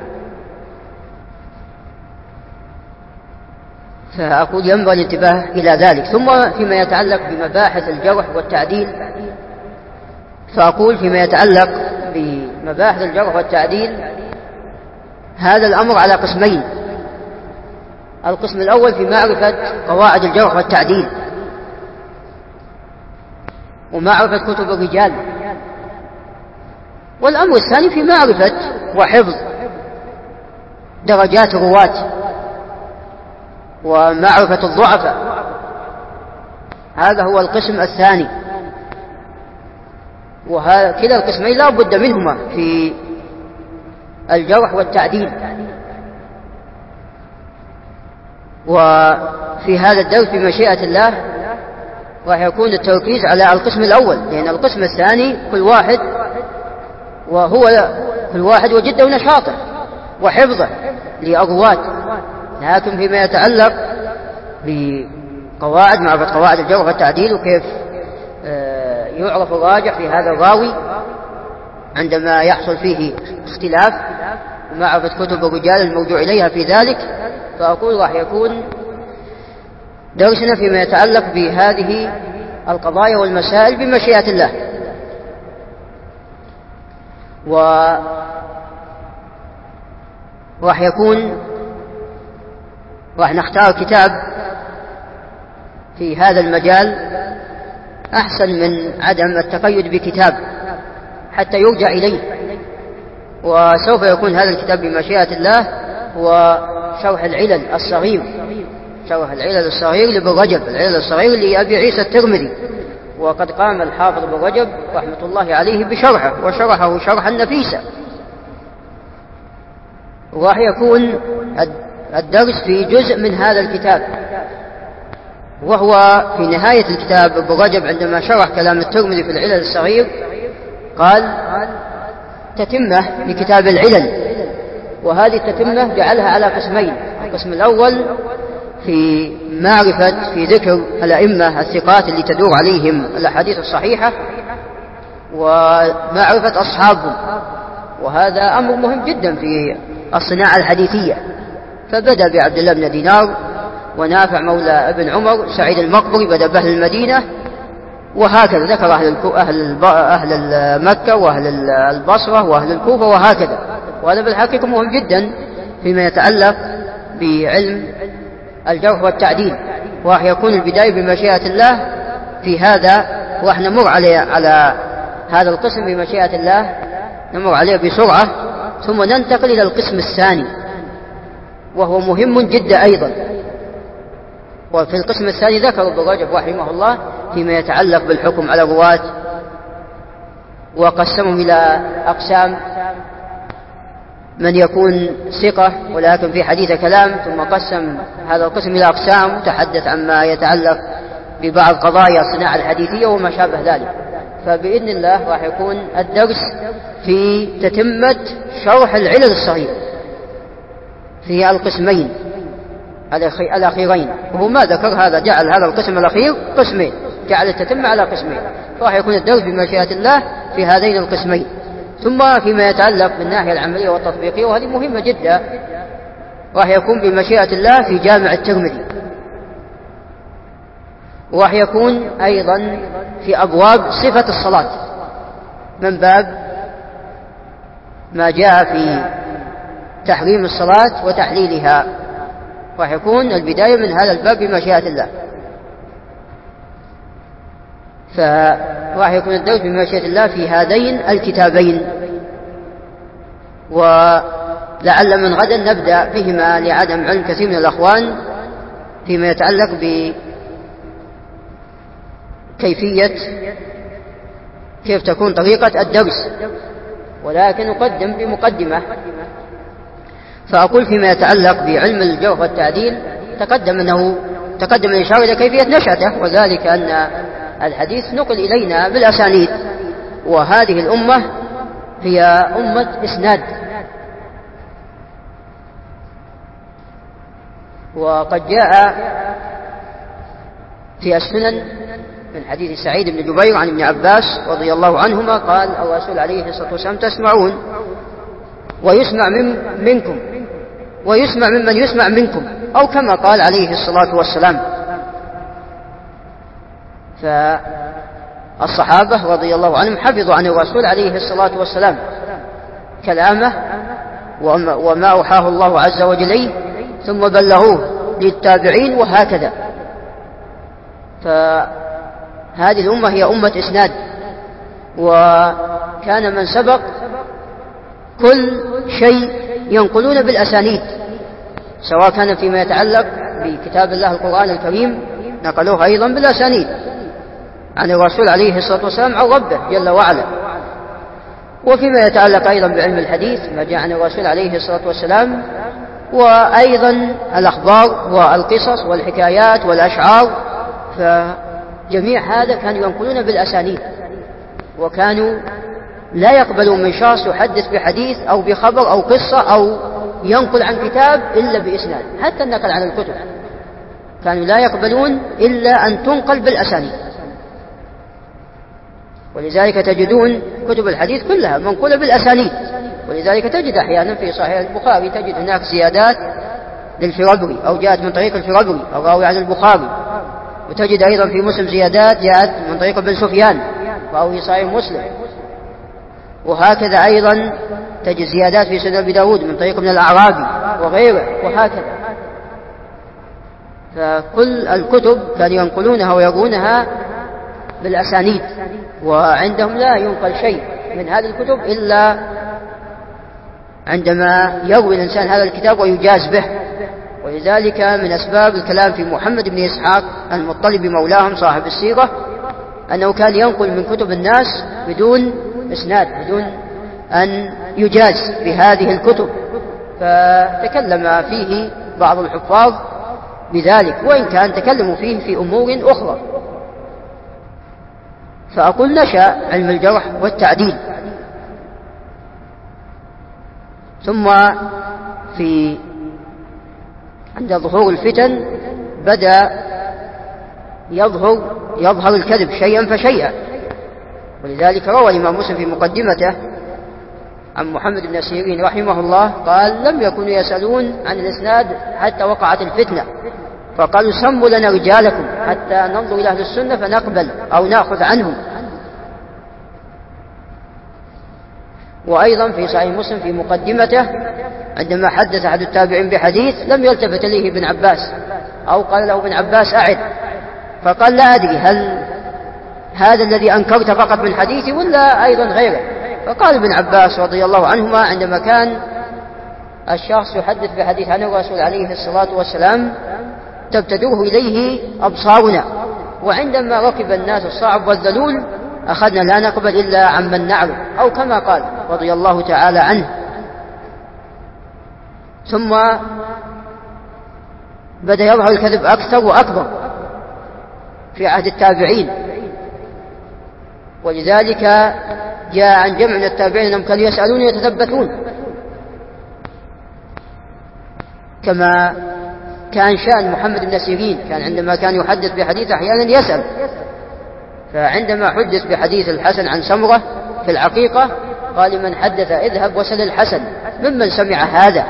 فأقول ينبغي الانتباه إلى ذلك. ثم فيما يتعلق بمباحث الجرح والتعديل، فأقول فيما يتعلق بمباحث الجرح والتعديل هذا الأمر على قسمين. القسم الأول في معرفة قواعد الجرح والتعديل ومعرفة كتب الرجال، والأمر الثاني في معرفة وحفظ درجات الرواة ومعرفة الضعفاء. هذا هو القسم الثاني، وكلا القسمين لا بد منهما في الجرح والتعديل. وفي هذا الدرس بمشيئة الله راح يكون التركيز على القسم الأول، لأن القسم الثاني كل واحد وهو كل واحد وجده ونشاطه وحفظه للرواة، لكن فيما يتعلق بقواعد معرفة قواعد الجرح والتعديل وكيف يعرف الراجح في هذا الراوي عندما يحصل فيه اختلاف، ومعرفة كتب الرجال المرجوع إليها في ذلك، فأقول راح يكون درسنا فيما يتعلق بهذه القضايا والمسائل بمشيئة الله. وراح يكون راح نختار كتاب في هذا المجال أحسن من عدم التقيد بكتاب حتى يرجع إليه. وسوف يكون هذا الكتاب بمشيئة الله هو شرح العلل الصغير، شرح العلل الصغير لابن رجب، العلل الصغير لأبي عيسى الترمذي، وقد قام الحافظ ابن رجب رحمة الله عليه بشرحه وشرحه شرحا نفيسا. وراح يكون الدرس في جزء من هذا الكتاب، وهو في نهاية الكتاب ابن رجب عندما شرح كلام الترمذي في العلل الصغير قال تتمة لكتاب العلل، وهذه التتمة جعلها على قسمين. القسم الأول في معرفة في ذكر الأئمة الثقات اللي تدور عليهم الأحاديث الصحيحة، ومعرفة أصحابهم، وهذا أمر مهم جدا في الصناعة الحديثية. فبدأ بعبد الله بن دينار، ونافع مولى ابن عمر، سعيد المقبري بدأ بأهل المدينة، وهكذا ذكر أهل, أهل, أهل مكة وأهل البصرة وأهل الكوفة وهكذا. وهذا بالحقيقة مهم جدا فيما يتعلق بعلم الجرح والتعديل، وراح يكون البداية بمشيئة الله في هذا، وراح نمر عليه على هذا القسم بمشيئة الله، نمر عليه بسرعة، ثم ننتقل إلى القسم الثاني وهو مهم جدا أيضا. وفي القسم الثاني ذكر ابن رجب رحمه الله فيما يتعلق بالحكم على الرواة، وقسمهم إلى أقسام: من يكون ثقة ولكن في حديث كلام، ثم قسم هذا القسم إلى أقسام، تحدث عما يتعلق ببعض قضايا الصناعة الحديثية وما شابه ذلك. فبإذن الله راح يكون الدرس في تتمة شرح العلل الصغير في القسمين الأخيرين، وهو ما ذكر هذا، جعل هذا القسم الأخير قسمين، جعل التتمة على قسمين، راح يكون الدرس بمشيئة الله في هذين القسمين. ثم فيما يتعلق بالناحية العملية والتطبيقية، وهذه مهمة جدا، راح يكون بمشيئة الله في جامع الترمذي، وراح يكون أيضا في أبواب صفة الصلاة من باب ما جاء في تحريم الصلاة وتحليلها، راح يكون البداية من هذا الباب بمشيئة الله. فراح يكون الدرس بمشيئة الله في هذين الكتابين، ولعل من غدا نبدأ بهما لعدم علم كثير من الأخوان فيما يتعلق بكيفية كيف تكون طريقة الدرس، ولكن أقدم بمقدمة. فأقول فيما يتعلق بعلم الجرح والتعديل، تقدم أنه تقدم الإشارة إلى كيفية نشأته، وذلك أن الحديث نقل إلينا بالأسانيد، وهذه الأمة هي أمة إسناد. وقد جاء في السنن من حديث سعيد بن جبير عن ابن عباس رضي الله عنهما قال الرسول عليه الصلاة والسلام: تسمعون ويسمع من منكم ويسمع ممن يسمع منكم، أو كما قال عليه الصلاة والسلام. فالصحابة رضي الله عنهم حفظوا عن الرسول عليه الصلاة والسلام كلامه وما أوحاه الله عز وجل، ثم بلغوه للتابعين وهكذا. فهذه الأمة هي أمة إسناد، وكان من سبق كل شيء ينقلون بالأسانيد، سواء كان فيما يتعلق بكتاب الله القرآن الكريم نقلوه أيضا بالأسانيد عن الرسول عليه الصلاة والسلام عن ربه جل وعلا، وفيما يتعلق أيضا بعلم الحديث ما جاء عن الرسول عليه الصلاة والسلام، وأيضا الأخبار والقصص والحكايات والأشعار. فجميع هذا كانوا ينقلون بالأسانيد، وكانوا لا يقبلون من شخص يحدث بحديث أو بخبر أو قصة أو ينقل عن كتاب إلا بإسناد. حتى النقل عن الكتب كانوا لا يقبلون إلا أن تنقل بالأسانيد، ولذلك تجدون كتب الحديث كلها منقولة بالأسانيد. ولذلك تجد أحيانا في صحيح البخاري تجد هناك زيادات للفرابري أو جاءت من طريق الفرابري أو راوي عن البخاري، وتجد أيضا في مسلم زيادات جاءت من طريق ابن سفيان راوي صحيح مسلم، وهكذا أيضا تجد زيادات في سنن أبي داود من طريق ابن الأعرابي وغيره وهكذا. فكل الكتب كانوا ينقلونها ويروونها بالأسانيد، وعندهم لا ينقل شيء من هذه الكتب إلا عندما يروي الإنسان هذا الكتاب ويجاز به. ولذلك من أسباب الكلام في محمد بن إسحاق المطلب مولاهم صاحب السيرة أنه كان ينقل من كتب الناس بدون إسناد، بدون أن يجاز بهذه الكتب. فتكلم فيه بعض الحفاظ بذلك، وإن كان تكلموا فيه في أمور أخرى. فأقول نشأ علم الجرح والتعديل، ثم في عند ظهور الفتن بدأ يظهر يظهر الكذب شيئا فشيئا، ولذلك روى الإمام مسلم في مقدمته عن محمد بن سيرين رحمه الله قال: لم يكونوا يسألون عن الإسناد حتى وقعت الفتنة، فقالوا: سموا لنا رجالكم حتى ننظر إلى أهل السنة فنقبل أو نأخذ عنهم. وأيضا في صحيح مسلم في مقدمته عندما حدث أحد التابعين بحديث لم يلتفت إليه ابن عباس، أو قال له ابن عباس: أعد، فقال: لا أدري هل هذا الذي أنكرت فقط من حديثي ولا أيضا غيره؟ فقال ابن عباس رضي الله عنهما: عندما كان الشخص يحدث بحديث عن الرسول عليه الصلاة والسلام تبتدره إليه أبصارنا، وعندما ركب الناس الصعب والذلول أخذنا لا نقبل إلا عمن نعرف، أو كما قال رضي الله تعالى عنه. ثم بدأ يظهر الكذب أكثر وأكبر في عهد التابعين، ولذلك جاء عن جمع من التابعين أنهم كانوا يسألون يتثبتون، كما كان شأن محمد بن سيرين، كان عندما كان يحدث بحديث أحيانا يسأل، فعندما حدث بحديث الحسن عن سمرة في العقيقة قال لمن حدث: اذهب وسل الحسن ممن سمع هذا.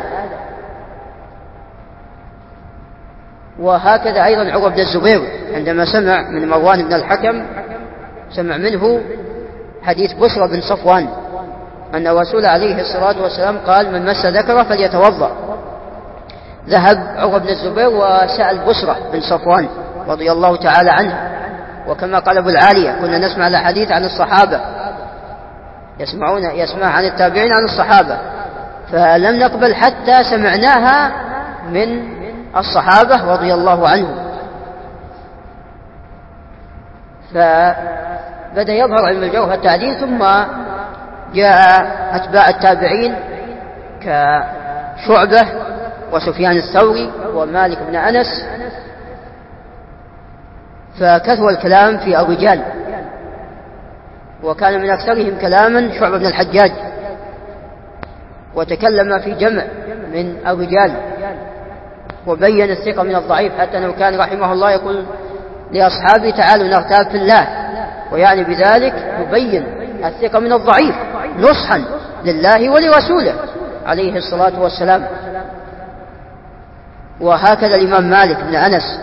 وهكذا أيضا عروة بن الزبير عندما سمع من مروان بن الحكم سمع منه حديث بشرى بن صفوان أن الرسول عليه الصلاة والسلام قال: من مس ذكره فليتوضأ. ذهب عروة بن الزبير وسأل بشرى بن صفوان رضي الله تعالى عنه، وكما قال أبو العالية: كنا نسمع الحديث عن الصحابة، يسمعون يسمع عن التابعين عن الصحابة، فلم نقبل حتى سمعناها من الصحابة رضي الله عنهم. فبدأ يظهر علم الجرح والتعديل، ثم جاء أتباع التابعين كشعبة وسفيان الثوري ومالك بن أنس، فكثر الكلام في الرجال، وكان من أكثرهم كلاما شعبة بن الحجاج، وتكلم في جمع من الرجال وبين الثقة من الضعيف، حتى أنه كان رحمه الله يقول لأصحابه: تعالوا نغتاب في الله، ويعني بذلك يبين الثقة من الضعيف نصحا لله ولرسوله عليه الصلاة والسلام. وهكذا الإمام مالك بن أنس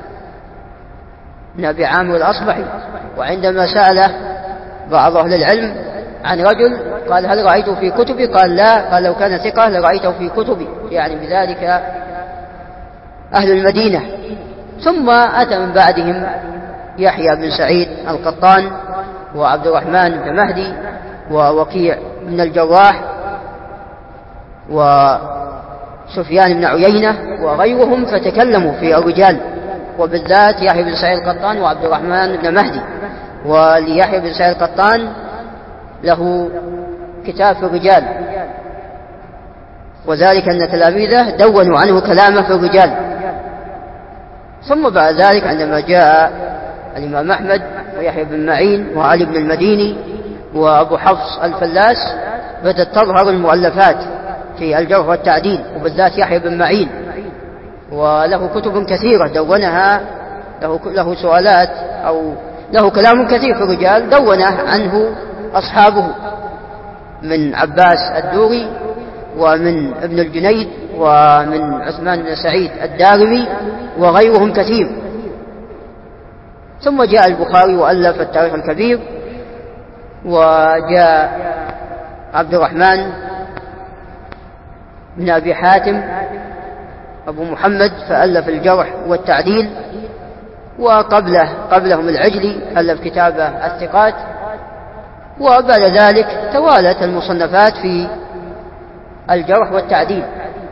بن أبي عامر الأصبحي، وعندما سأله بعض أهل العلم عن رجل قال: هل رأيته في كتبي؟ قال: لا. قال: لو كان ثقة لرأيته في كتبي، يعني بذلك أهل المدينة. ثم أتى من بعدهم يحيى بن سعيد القطان وعبد الرحمن بن مهدي ووكيع بن الجراح وسفيان بن عيينة وغيرهم، فتكلموا في الرجال، وبالذات يحيى بن سعيد القطان وعبد الرحمن بن مهدي. وليحيى بن سعيد القطان له كتاب في الرجال، وذلك أن تلاميذه دونوا عنه كلامه في الرجال. ثم بعد ذلك عندما جاء الإمام أحمد ويحيى بن معين وعلي بن المديني وأبو حفص الفلاس بدأت تظهر المؤلفات في الجرح والتعديل، وبالذات يحيى بن معين، وله كتب كثيرة دونها، له, له سؤالات أو له كلام كثير في الرجال دونه عنه أصحابه من عباس الدوري ومن ابن الجنيد ومن عثمان بن سعيد الدارمي وغيرهم كثير. ثم جاء البخاري وألف التاريخ الكبير، وجاء عبد الرحمن بن أبي حاتم أبو محمد فألف الجرح والتعديل، وقبله قبلهم العجلي ألف كتابه الثقات. وبعد ذلك توالت المصنفات في الجرح والتعديل،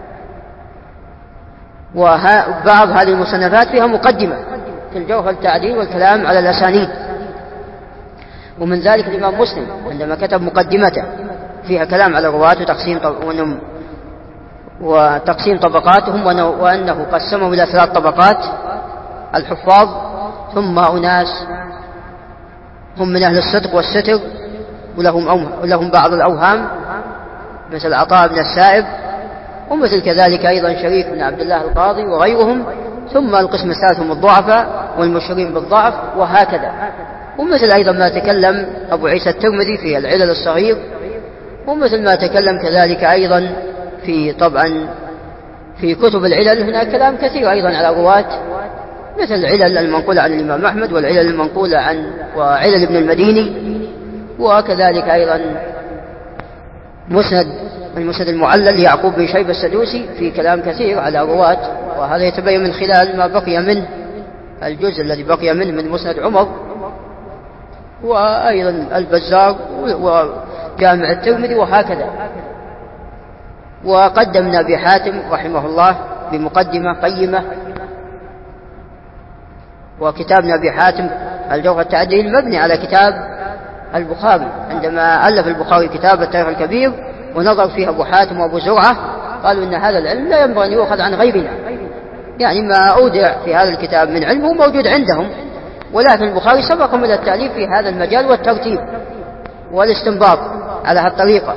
وبعض هذه المصنفات فيها مقدمة في الجرح والتعديل والكلام على الأسانيد. ومن ذلك الإمام مسلم عندما كتب مقدمته فيها كلام على الرواة وتقسيم وتقسيم طبقاتهم، وأنه قسمهم إلى ثلاث طبقات: الحفاظ، ثم أناس هم من أهل الصدق والستر ولهم, ولهم بعض الأوهام مثل عطاء بن السائب، ومثل كذلك أيضا شريك بن عبد الله القاضي وغيرهم. ثم القسم الثالث هم الضعفاء والمشهورين بالضعف، وهكذا. ومثل أيضا ما تكلم أبو عيسى الترمذي في العلل الصغير، ومثل ما تكلم كذلك أيضا في طبعا في كتب العلل هناك كلام كثير أيضا على الرواة، مثل العلل المنقولة عن الإمام أحمد، والعلل المنقولة عن وعلل ابن المديني، وكذلك أيضا مسند المسند المعلل يعقوب بن شيبة السدوسي في كلام كثير على الرواة، وهذا يتبين من خلال ما بقي منه الجزء الذي بقي منه من مسند عمر، وأيضا البزار وجامع الترمذي وهكذا. وقدمنا أبي حاتم رحمه الله بمقدمة قيمة، وكتابنا أبي حاتم الجوهر التعديل مبني على كتاب البخاري. عندما ألف البخاري كتاب التاريخ الكبير ونظر فيه أبو حاتم وأبو زرعة قالوا إن هذا العلم لا ينبغي أن يؤخذ عن غيرنا، يعني ما أودع في هذا الكتاب من علم هو موجود عندهم، ولكن البخاري سبقهم إلى التأليف في هذا المجال والترتيب والاستنباط على هالطريقة.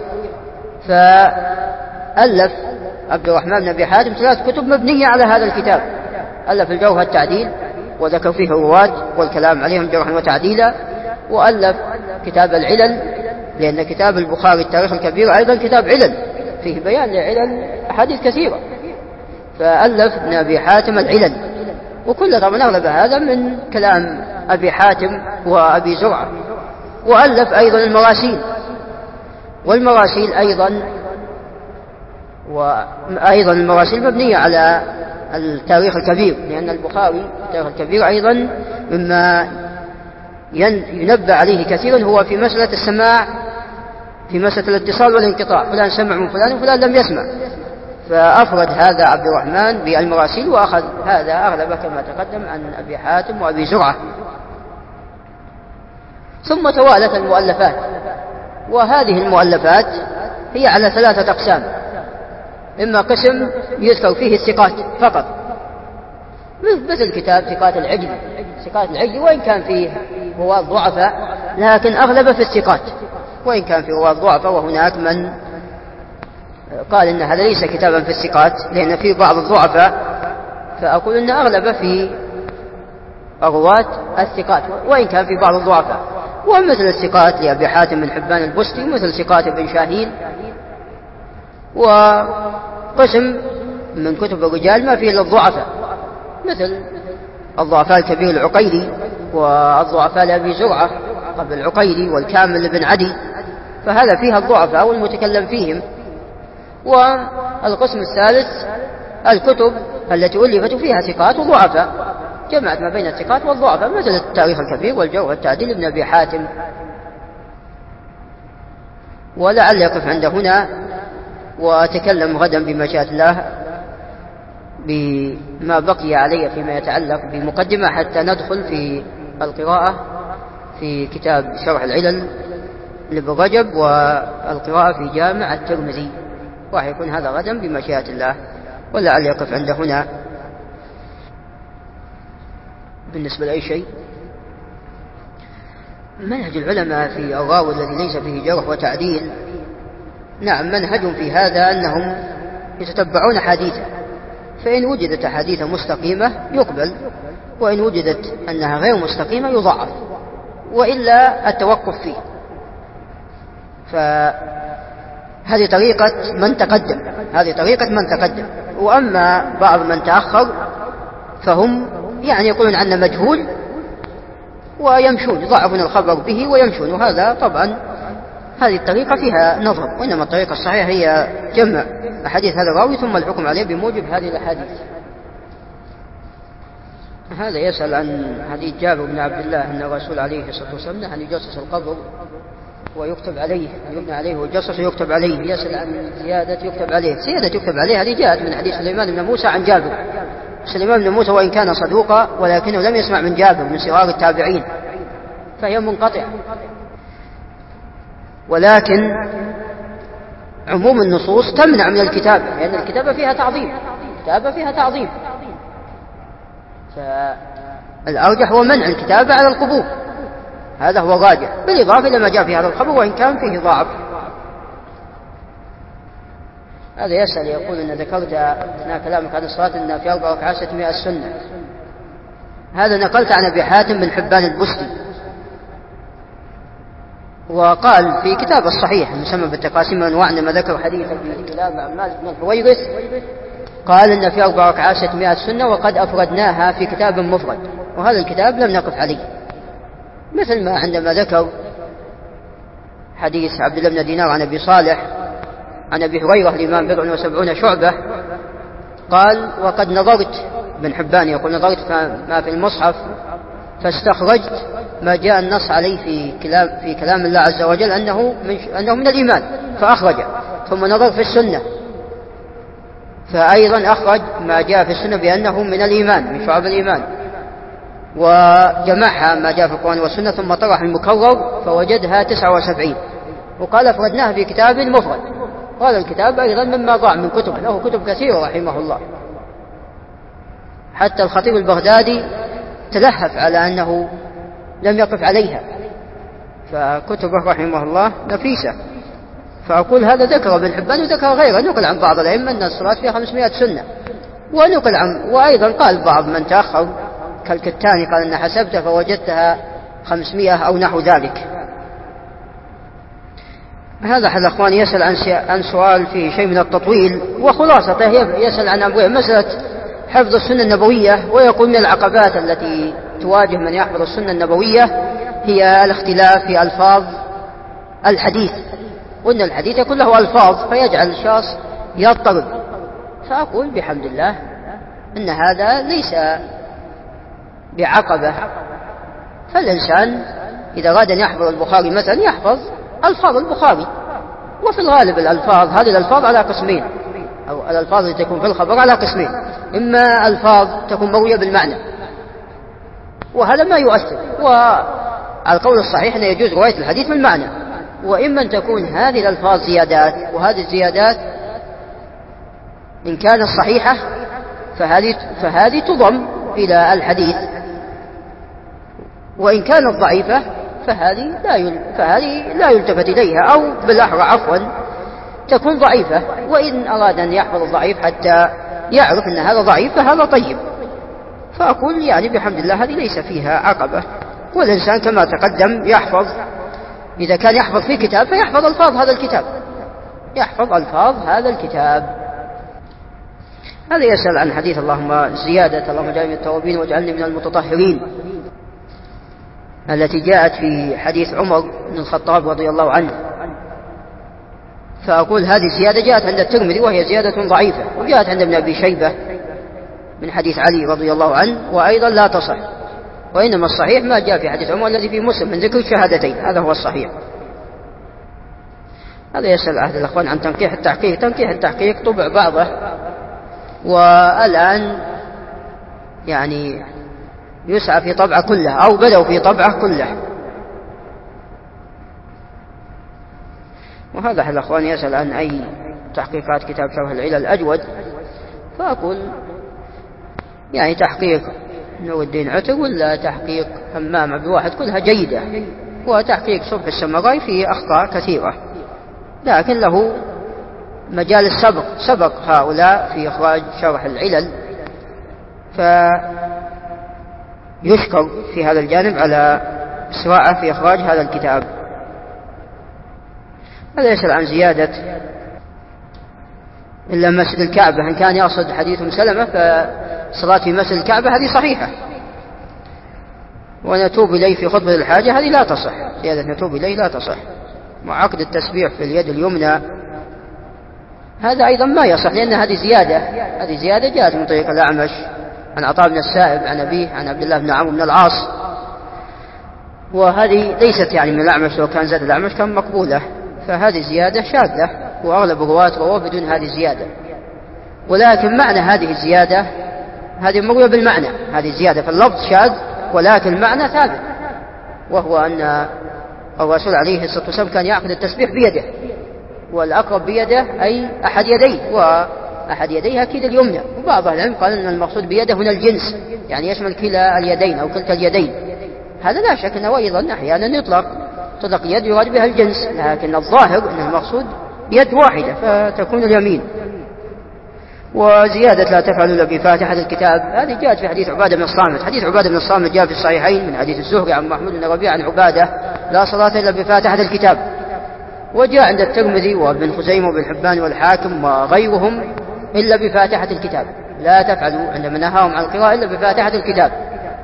فألف عبد الرحمن بن أبي حاتم ثلاث كتب مبنية على هذا الكتاب. ألف الجوهر التعديل وذكر فيه الرواة والكلام عليهم جرحا وتعديلا، وألف كتاب العلل، لأن كتاب البخاري التاريخ الكبير أيضا كتاب علل فيه بيان لعلل أحاديث كثيرة، فألف ابن أبي حاتم العلل، وكل طبعا أغلب هذا من كلام أبي حاتم وأبي زرعة. وألف أيضا المراسيل، والمراسيل أيضا وأيضا المراسيل مبنية على التاريخ الكبير، لأن البخاري التاريخ الكبير أيضا مما ينبه عليه كثيرا هو في مسألة السماع، في مسألة الاتصال والانقطاع، فلان سمع من فلان وفلان لم يسمع، فأفرد هذا عبد الرحمن بالمراسيل، وأخذ هذا أغلبه كما تقدم عن أبي حاتم وأبي زرعة. ثم توالت المؤلفات، وهذه المؤلفات هي على ثلاثة أقسام: إما قسم يذكر فيه الثقات فقط، مثل كتاب ثقات العجل، ثقات العجل وإن كان فيه رواة ضعفاء لكن أغلب في الثقات، وإن كان فيه رواة ضعفاء وهناك من قال إن هذا ليس كتابا في الثقات لأن فيه بعض الضعفاء، فأقول إن أغلب في الرواة الثقات وإن كان في بعض الضعفاء، ومثل الثقات لأبي حاتم بن حبان البستي، ومثل ثقات ابن شاهين. وقسم من كتب الرجال ما فيه للضعفاء، مثل الضعفاء الكبير العقيلي، والضعفاء لأبي زرعة قبل العقيلي، والكامل بن عدي، فهذا فيها الضعفاء والمتكلم فيهم. والقسم الثالث الكتب التي ألفت فيها ثقات وضعفاء، جمعت ما بين الثقات والضعفاء، مثل التاريخ الكبير والجوهر التعديل ابن أبي حاتم. ولعل يقف عند هنا، وأتكلم غدا بمشيئة الله بما بقي علي فيما يتعلق بمقدمة حتى ندخل في القراءة في كتاب شرح العلل لابن رجب والقراءة في جامع الترمذي، ويكون هذا غدا بمشيئة الله. ولعل يقف عند هنا. بالنسبة لأي شيء منهج العلماء في الراوي الذي ليس فيه جرح وتعديل، نعم منهجهم في هذا أنهم يتتبعون حديثه، فإن وجدت حديثة مستقيمة يقبل، وإن وجدت أنها غير مستقيمة يضعف، وإلا التوقف فيه. فهذه طريقة من تقدم، هذه طريقة من تقدم. وأما بعض من تأخر فهم يعني يقولون عنه مجهول ويمشون، يضعفون الخبر به ويمشون، وهذا طبعا هذه الطريقة فيها نظر، وإنما الطريقة الصحيحة هي جمع أحاديث هذا الراوي ثم الحكم عليه بموجب هذه الأحاديث. هذا يسأل عن حديث جابر بن عبد الله أن الرسول عليه الصلاة والسلام نهى أن يجسس القبر ويكتب عليه، يبنى عليه ويجسس ويكتب عليه. يسأل عن زيادة يكتب عليه، زيادة يكتب عليه هذه جاءت من حديث سليمان بن موسى عن جابر. سليمان بن موسى وإن كان صدوقا ولكنه لم يسمع من جابر من صغار التابعين، فهي منقطعة. ولكن عموم النصوص تمنع من الكتابة، لأن الكتابة فيها تعظيم، الكتابة فيها تعظيم، فالأرجح هو منع الكتابة على القبور، هذا هو الراجح، بالإضافة إلى ما جاء في هذا الخبر وإن كان فيه ضعف. هذا يسأل يقول إن ذكرت أثناء كلامك عن الصلاة أن في أربع ركعات ستمائة السنة، هذا نقلت عن أبي حاتم بن حبان البستي، وقال في كتاب الصحيح المسمى بالتقاسيم وأنواع عندما ذكر حديث في كتاب مالك بن الحويرث قال إن في أربع ركعات ستمائة سنة وقد أفردناها في كتاب مفرد، وهذا الكتاب لم نقف عليه، مثل ما عندما ذكر حديث عبد الله بن دينار عن أبي صالح عن أبي هريرة الإمام بضع وسبعون شعبة قال وقد نظرت، بن حبان يقول نظرت ما في المصحف فاستخرجت ما جاء النص عليه في كلام, في كلام الله عز وجل أنه من, أنه من الإيمان فأخرجه، ثم نظر في السنة فأيضا أخرج ما جاء في السنة بأنه من الإيمان من شعب الإيمان، وجمعها ما جاء في القرآن والسنة ثم طرح المكرر فوجدها تسعة وسبعين وقال أفردناها في كتاب مفرد. وهذا الكتاب أيضا مما ضاع من كتب، له كتب كثيرة رحمه الله، حتى الخطيب البغدادي تلهف على أنه لم يقف عليها، فكتبه رحمه الله نفيسة. فأقول هذا ذكر ابن حبان وذكر غيره، نقل عن بعض الأئمة أن الصلاة فيها خمسمائة سنة، ونقل عن وأيضا قال بعض من تأخر كالكتاني قال أن حسبتها فوجدتها خمسمائة أو نحو ذلك. هذا أحد الأخوان يسأل عن سؤال فيه شيء من التطويل، وخلاصته يسأل عن أبواب مسألة حفظ السنة النبوية، ويقول من العقبات التي تواجه من يحفظ السنة النبوية هي الاختلاف في ألفاظ الحديث، وأن الحديث يكون له ألفاظ فيجعل الشخص يضطرب. فأقول بحمد الله أن هذا ليس بعقبة، فالإنسان إذا أراد أن يحفظ البخاري مثلا يحفظ ألفاظ البخاري، وفي الغالب الألفاظ هذه الألفاظ على قسمين، أو الألفاظ التي تكون في الخبر على قسمين، إما ألفاظ تكون مروية بالمعنى وهذا ما يؤثر، وعلى القول الصحيح أن يجوز رواية الحديث بالمعنى، وإما أن تكون هذه الألفاظ زيادات، وهذه الزيادات إن كانت صحيحة فهذه, فهذه تضم إلى الحديث، وإن كانت ضعيفة فهذه لا فهذه لا يلتفت إليها، أو بالأحرى عفوا تكون ضعيفة، وإن أراد أن يحفظ الضعيف حتى يعرف أن هذا ضعيف فهذا طيب. فأقول يعني بحمد الله هذه ليس فيها عقبة، والإنسان كما تقدم يحفظ، إذا كان يحفظ في كتاب فيحفظ ألفاظ هذا الكتاب، يحفظ ألفاظ هذا الكتاب. هذا يسأل عن حديث اللهم زيادة اللهم اجعلني من التوابين واجعلني من المتطهرين التي جاءت في حديث عمر بن الخطاب رضي الله عنه. فأقول هذه الزيادة جاءت عند الترمذي وهي زيادة ضعيفة، وجاءت عند ابن أبي شيبة من حديث علي رضي الله عنه وأيضا لا تصح، وإنما الصحيح ما جاء في حديث عمر الذي في مسلم من ذكر الشهادتين، هذا هو الصحيح. هذا يسأل أحد الأخوان عن تنقيح التحقيق. تنقيح التحقيق طبع بعضه، والآن يعني يسعى في طبعه كله، أو بدأوا في طبعه كله. وهذا أحد الأخوان يسأل عن أي تحقيقات كتاب شرح العلل الأجود، فأقول يعني تحقيق نور الدين عتر ولا تحقيق همام عبد الواحد كلها جيدة، وتحقيق صبح السمراء فيه أخطاء كثيرة، لكن له مجال السبق، سبق هؤلاء في إخراج شرح العلل، فيشكر في هذا الجانب على إسراعه في إخراج هذا الكتاب. هذا يسأل عن زيادة إلا مسجد الكعبة، إن كان يقصد حديث مسلمة فصلاة في مسجد الكعبة هذه صحيحة، ونتوب إليه في خطبة الحاجة هذه لا تصح، زيادة نتوب إليه لا تصح. وعقد التسبيح في اليد اليمنى هذا أيضا ما يصح، لأن هذه زيادة هذه زيادة جاءت من طريق الأعمش عن عطاء بن السائب عن أبيه عن عبد الله بن عمرو بن العاص، وهذه ليست يعني من الأعمش، لو كان زاد الأعمش كان مقبولة، فهذه زيادة شاذة، وأغلب الرواة رواه بدون هذه الزيادة. ولكن معنى هذه الزيادة هذه مروية بالمعنى، هذه الزيادة في اللفظ شاذ ولكن المعنى ثابت، وهو أن الرسول عليه الصلاة والسلام كان يأخذ التسبيح بيده، والأقرب بيده أي أحد يديه، وأحد يديه أكيد اليمنى. وبعض العلم قال أن المقصود بيده هنا الجنس، يعني يشمل كلا اليدين أو كلتا اليدين. هذا لا شك أنه أيضا أحيانا يطلق تطلق يد يراد بها الجنس، لكن الظاهر أن المقصود يد واحدة فتكون اليمين. وزيادة لا تفعل إلا بفاتحة الكتاب هذه جاءت في حديث عبادة بن الصامت. حديث عبادة بن الصامت جاء في الصحيحين من حديث الزهري عن محمود بن ربيعة عن عبادة لا صلاة إلا بفاتحة الكتاب. وجاء عند الترمذي وابن خزيمة وابن حبان والحاكم وغيرهم إلا بفاتحة الكتاب، لا تفعلوا عندما نهاهم عن القراءة إلا بفاتحة الكتاب.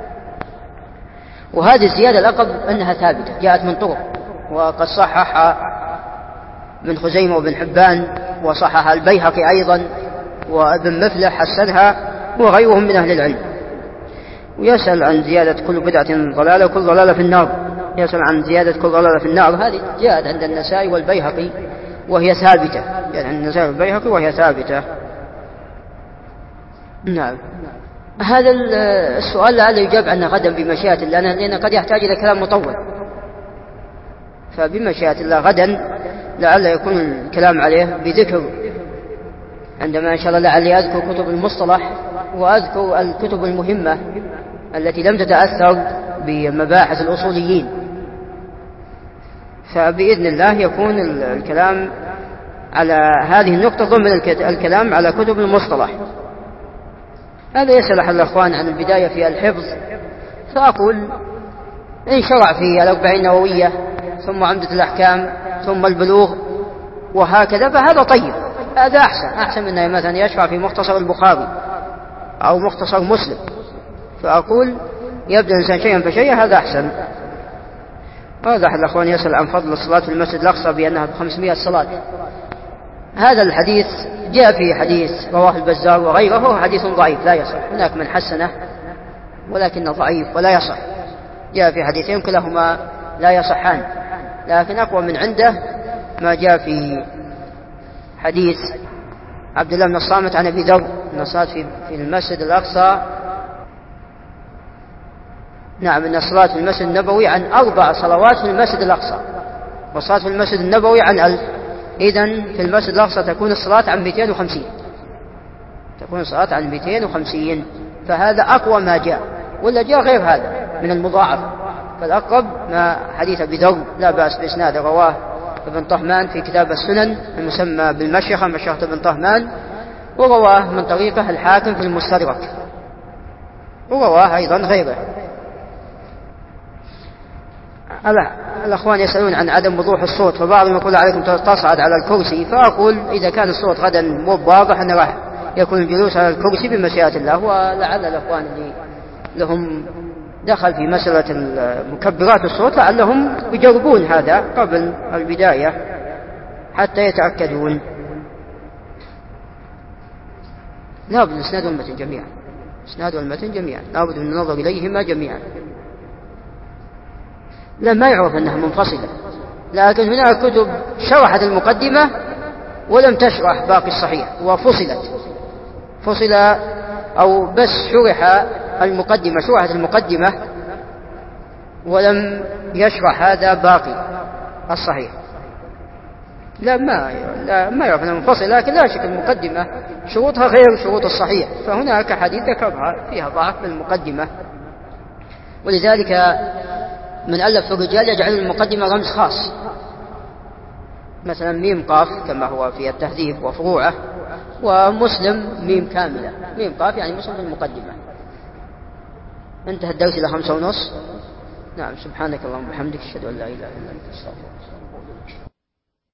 وهذه الزيادة الأقرب أنها ثابتة، جاءت من طرق، وقد صحح ابن خزيمة وابن حبان، وصحح البيهقي أيضا، وابن مفلح حسنها، وغيرهم من أهل العلم. ويسأل عن زيادة كل بدعة ضلالة وكل ضلالة في النار، يسأل عن زيادة كل ضلالة في النار، هذه جاءت عند النسائي والبيهقي وهي ثابتة، جاءت عند النسائي والبيهقي وهي ثابتة. نعم. هذا السؤال لعله يجاب عنه غدا بمشيئة الله، لأنه قد يحتاج إلى كلام مطول، فبمشيئة الله غدا لعل يكون الكلام عليه بذكر، عندما إن شاء الله لعلي أذكر كتب المصطلح وأذكر الكتب المهمة التي لم تتأثر بمباحث الأصوليين، فبإذن الله يكون الكلام على هذه النقطة ضمن الكلام على كتب المصطلح. هذا يسأل أحد الأخوان عن البداية في الحفظ، فأقول إن شرع في الأربعين النووية ثم عمدة الأحكام ثم البلوغ وهكذا فهذا طيب، هذا أحسن أحسن من أن مثلا يشرع في مختصر البخاري أو مختصر مسلم، فأقول يبدأ الإنسان شيئا فشيئا، هذا أحسن. هذا أحد الأخوان يسأل عن فضل الصلاة في المسجد الأقصى بأنها بخمسمائة صلاة. هذا الحديث جاء في حديث رواه البزار وغيره، هو حديث ضعيف لا يصح، هناك من حسنه ولكنه ضعيف ولا يصح، جاء في حديثين كلاهما لا يصحان، لكن أقوى من عنده ما جاء في حديث عبد الله بن الصامت عن أبي ذر أن الصلاة في المسجد الأقصى، نعم، أن الصلاة في المسجد النبوي عن أربع صلوات في المسجد الأقصى، والصلاة في المسجد النبوي عن ألف، إذن في المسجد الأقصى تكون الصلاة عن مئتين وخمسين، تكون الصلاة عن مئتين وخمسين، فهذا أقوى ما جاء، ولا جاء غير هذا من المضاعفة، فالأقرب ما حديث أبي ذر لا بأس بإسناد، رواه ابن طهمان في كتاب السنن المسمى بالمشيخة، مشيخة ابن طهمان، ورواه من طريقه الحاكم في المستدرك، ورواه أيضا غيره. الأخوان يسألون عن عدم وضوح الصوت، فبعضهم يقول عليكم تصعد على الكرسي، فأقول إذا كان الصوت غدا مو واضح أنه راح يكون الجلوس على الكرسي بمشيئة الله. ولعل الأخوان اللي لهم دخل في مسألة مكبرات الصوت لعلهم يجربون هذا قبل البداية حتى يتأكدون. لابد من الإسناد والمتن جميعا، الإسناد والمتن جميعا لابد من النظر إليهما جميعا، لا ما يعرف أنها منفصلة، لكن هناك كتب شرحت المقدمة ولم تشرح باقي الصحيح وفصلت، فصل أو بس شرح المقدمة، شرحت المقدمة ولم يشرح هذا باقي الصحيح. لا ما لا ما يعرف أنها منفصلة، لكن لا شك المقدمة شروطها غير شروط الصحيح، فهناك حديث ذكرها فيها ضعف بالمقدمة، ولذلك من ألف في الرجال يجعل المقدمة رمز خاص، مثلا ميم قاف كما هو في التهذيب وفروعه، ومسلم ميم كاملة، ميم قاف يعني مسلم في المقدمة. انتهى الدرس إلى خمسة ونص. نعم، سبحانك اللهم وبحمدك، أشهد أن لا إله إلا أنت، أستغفرك.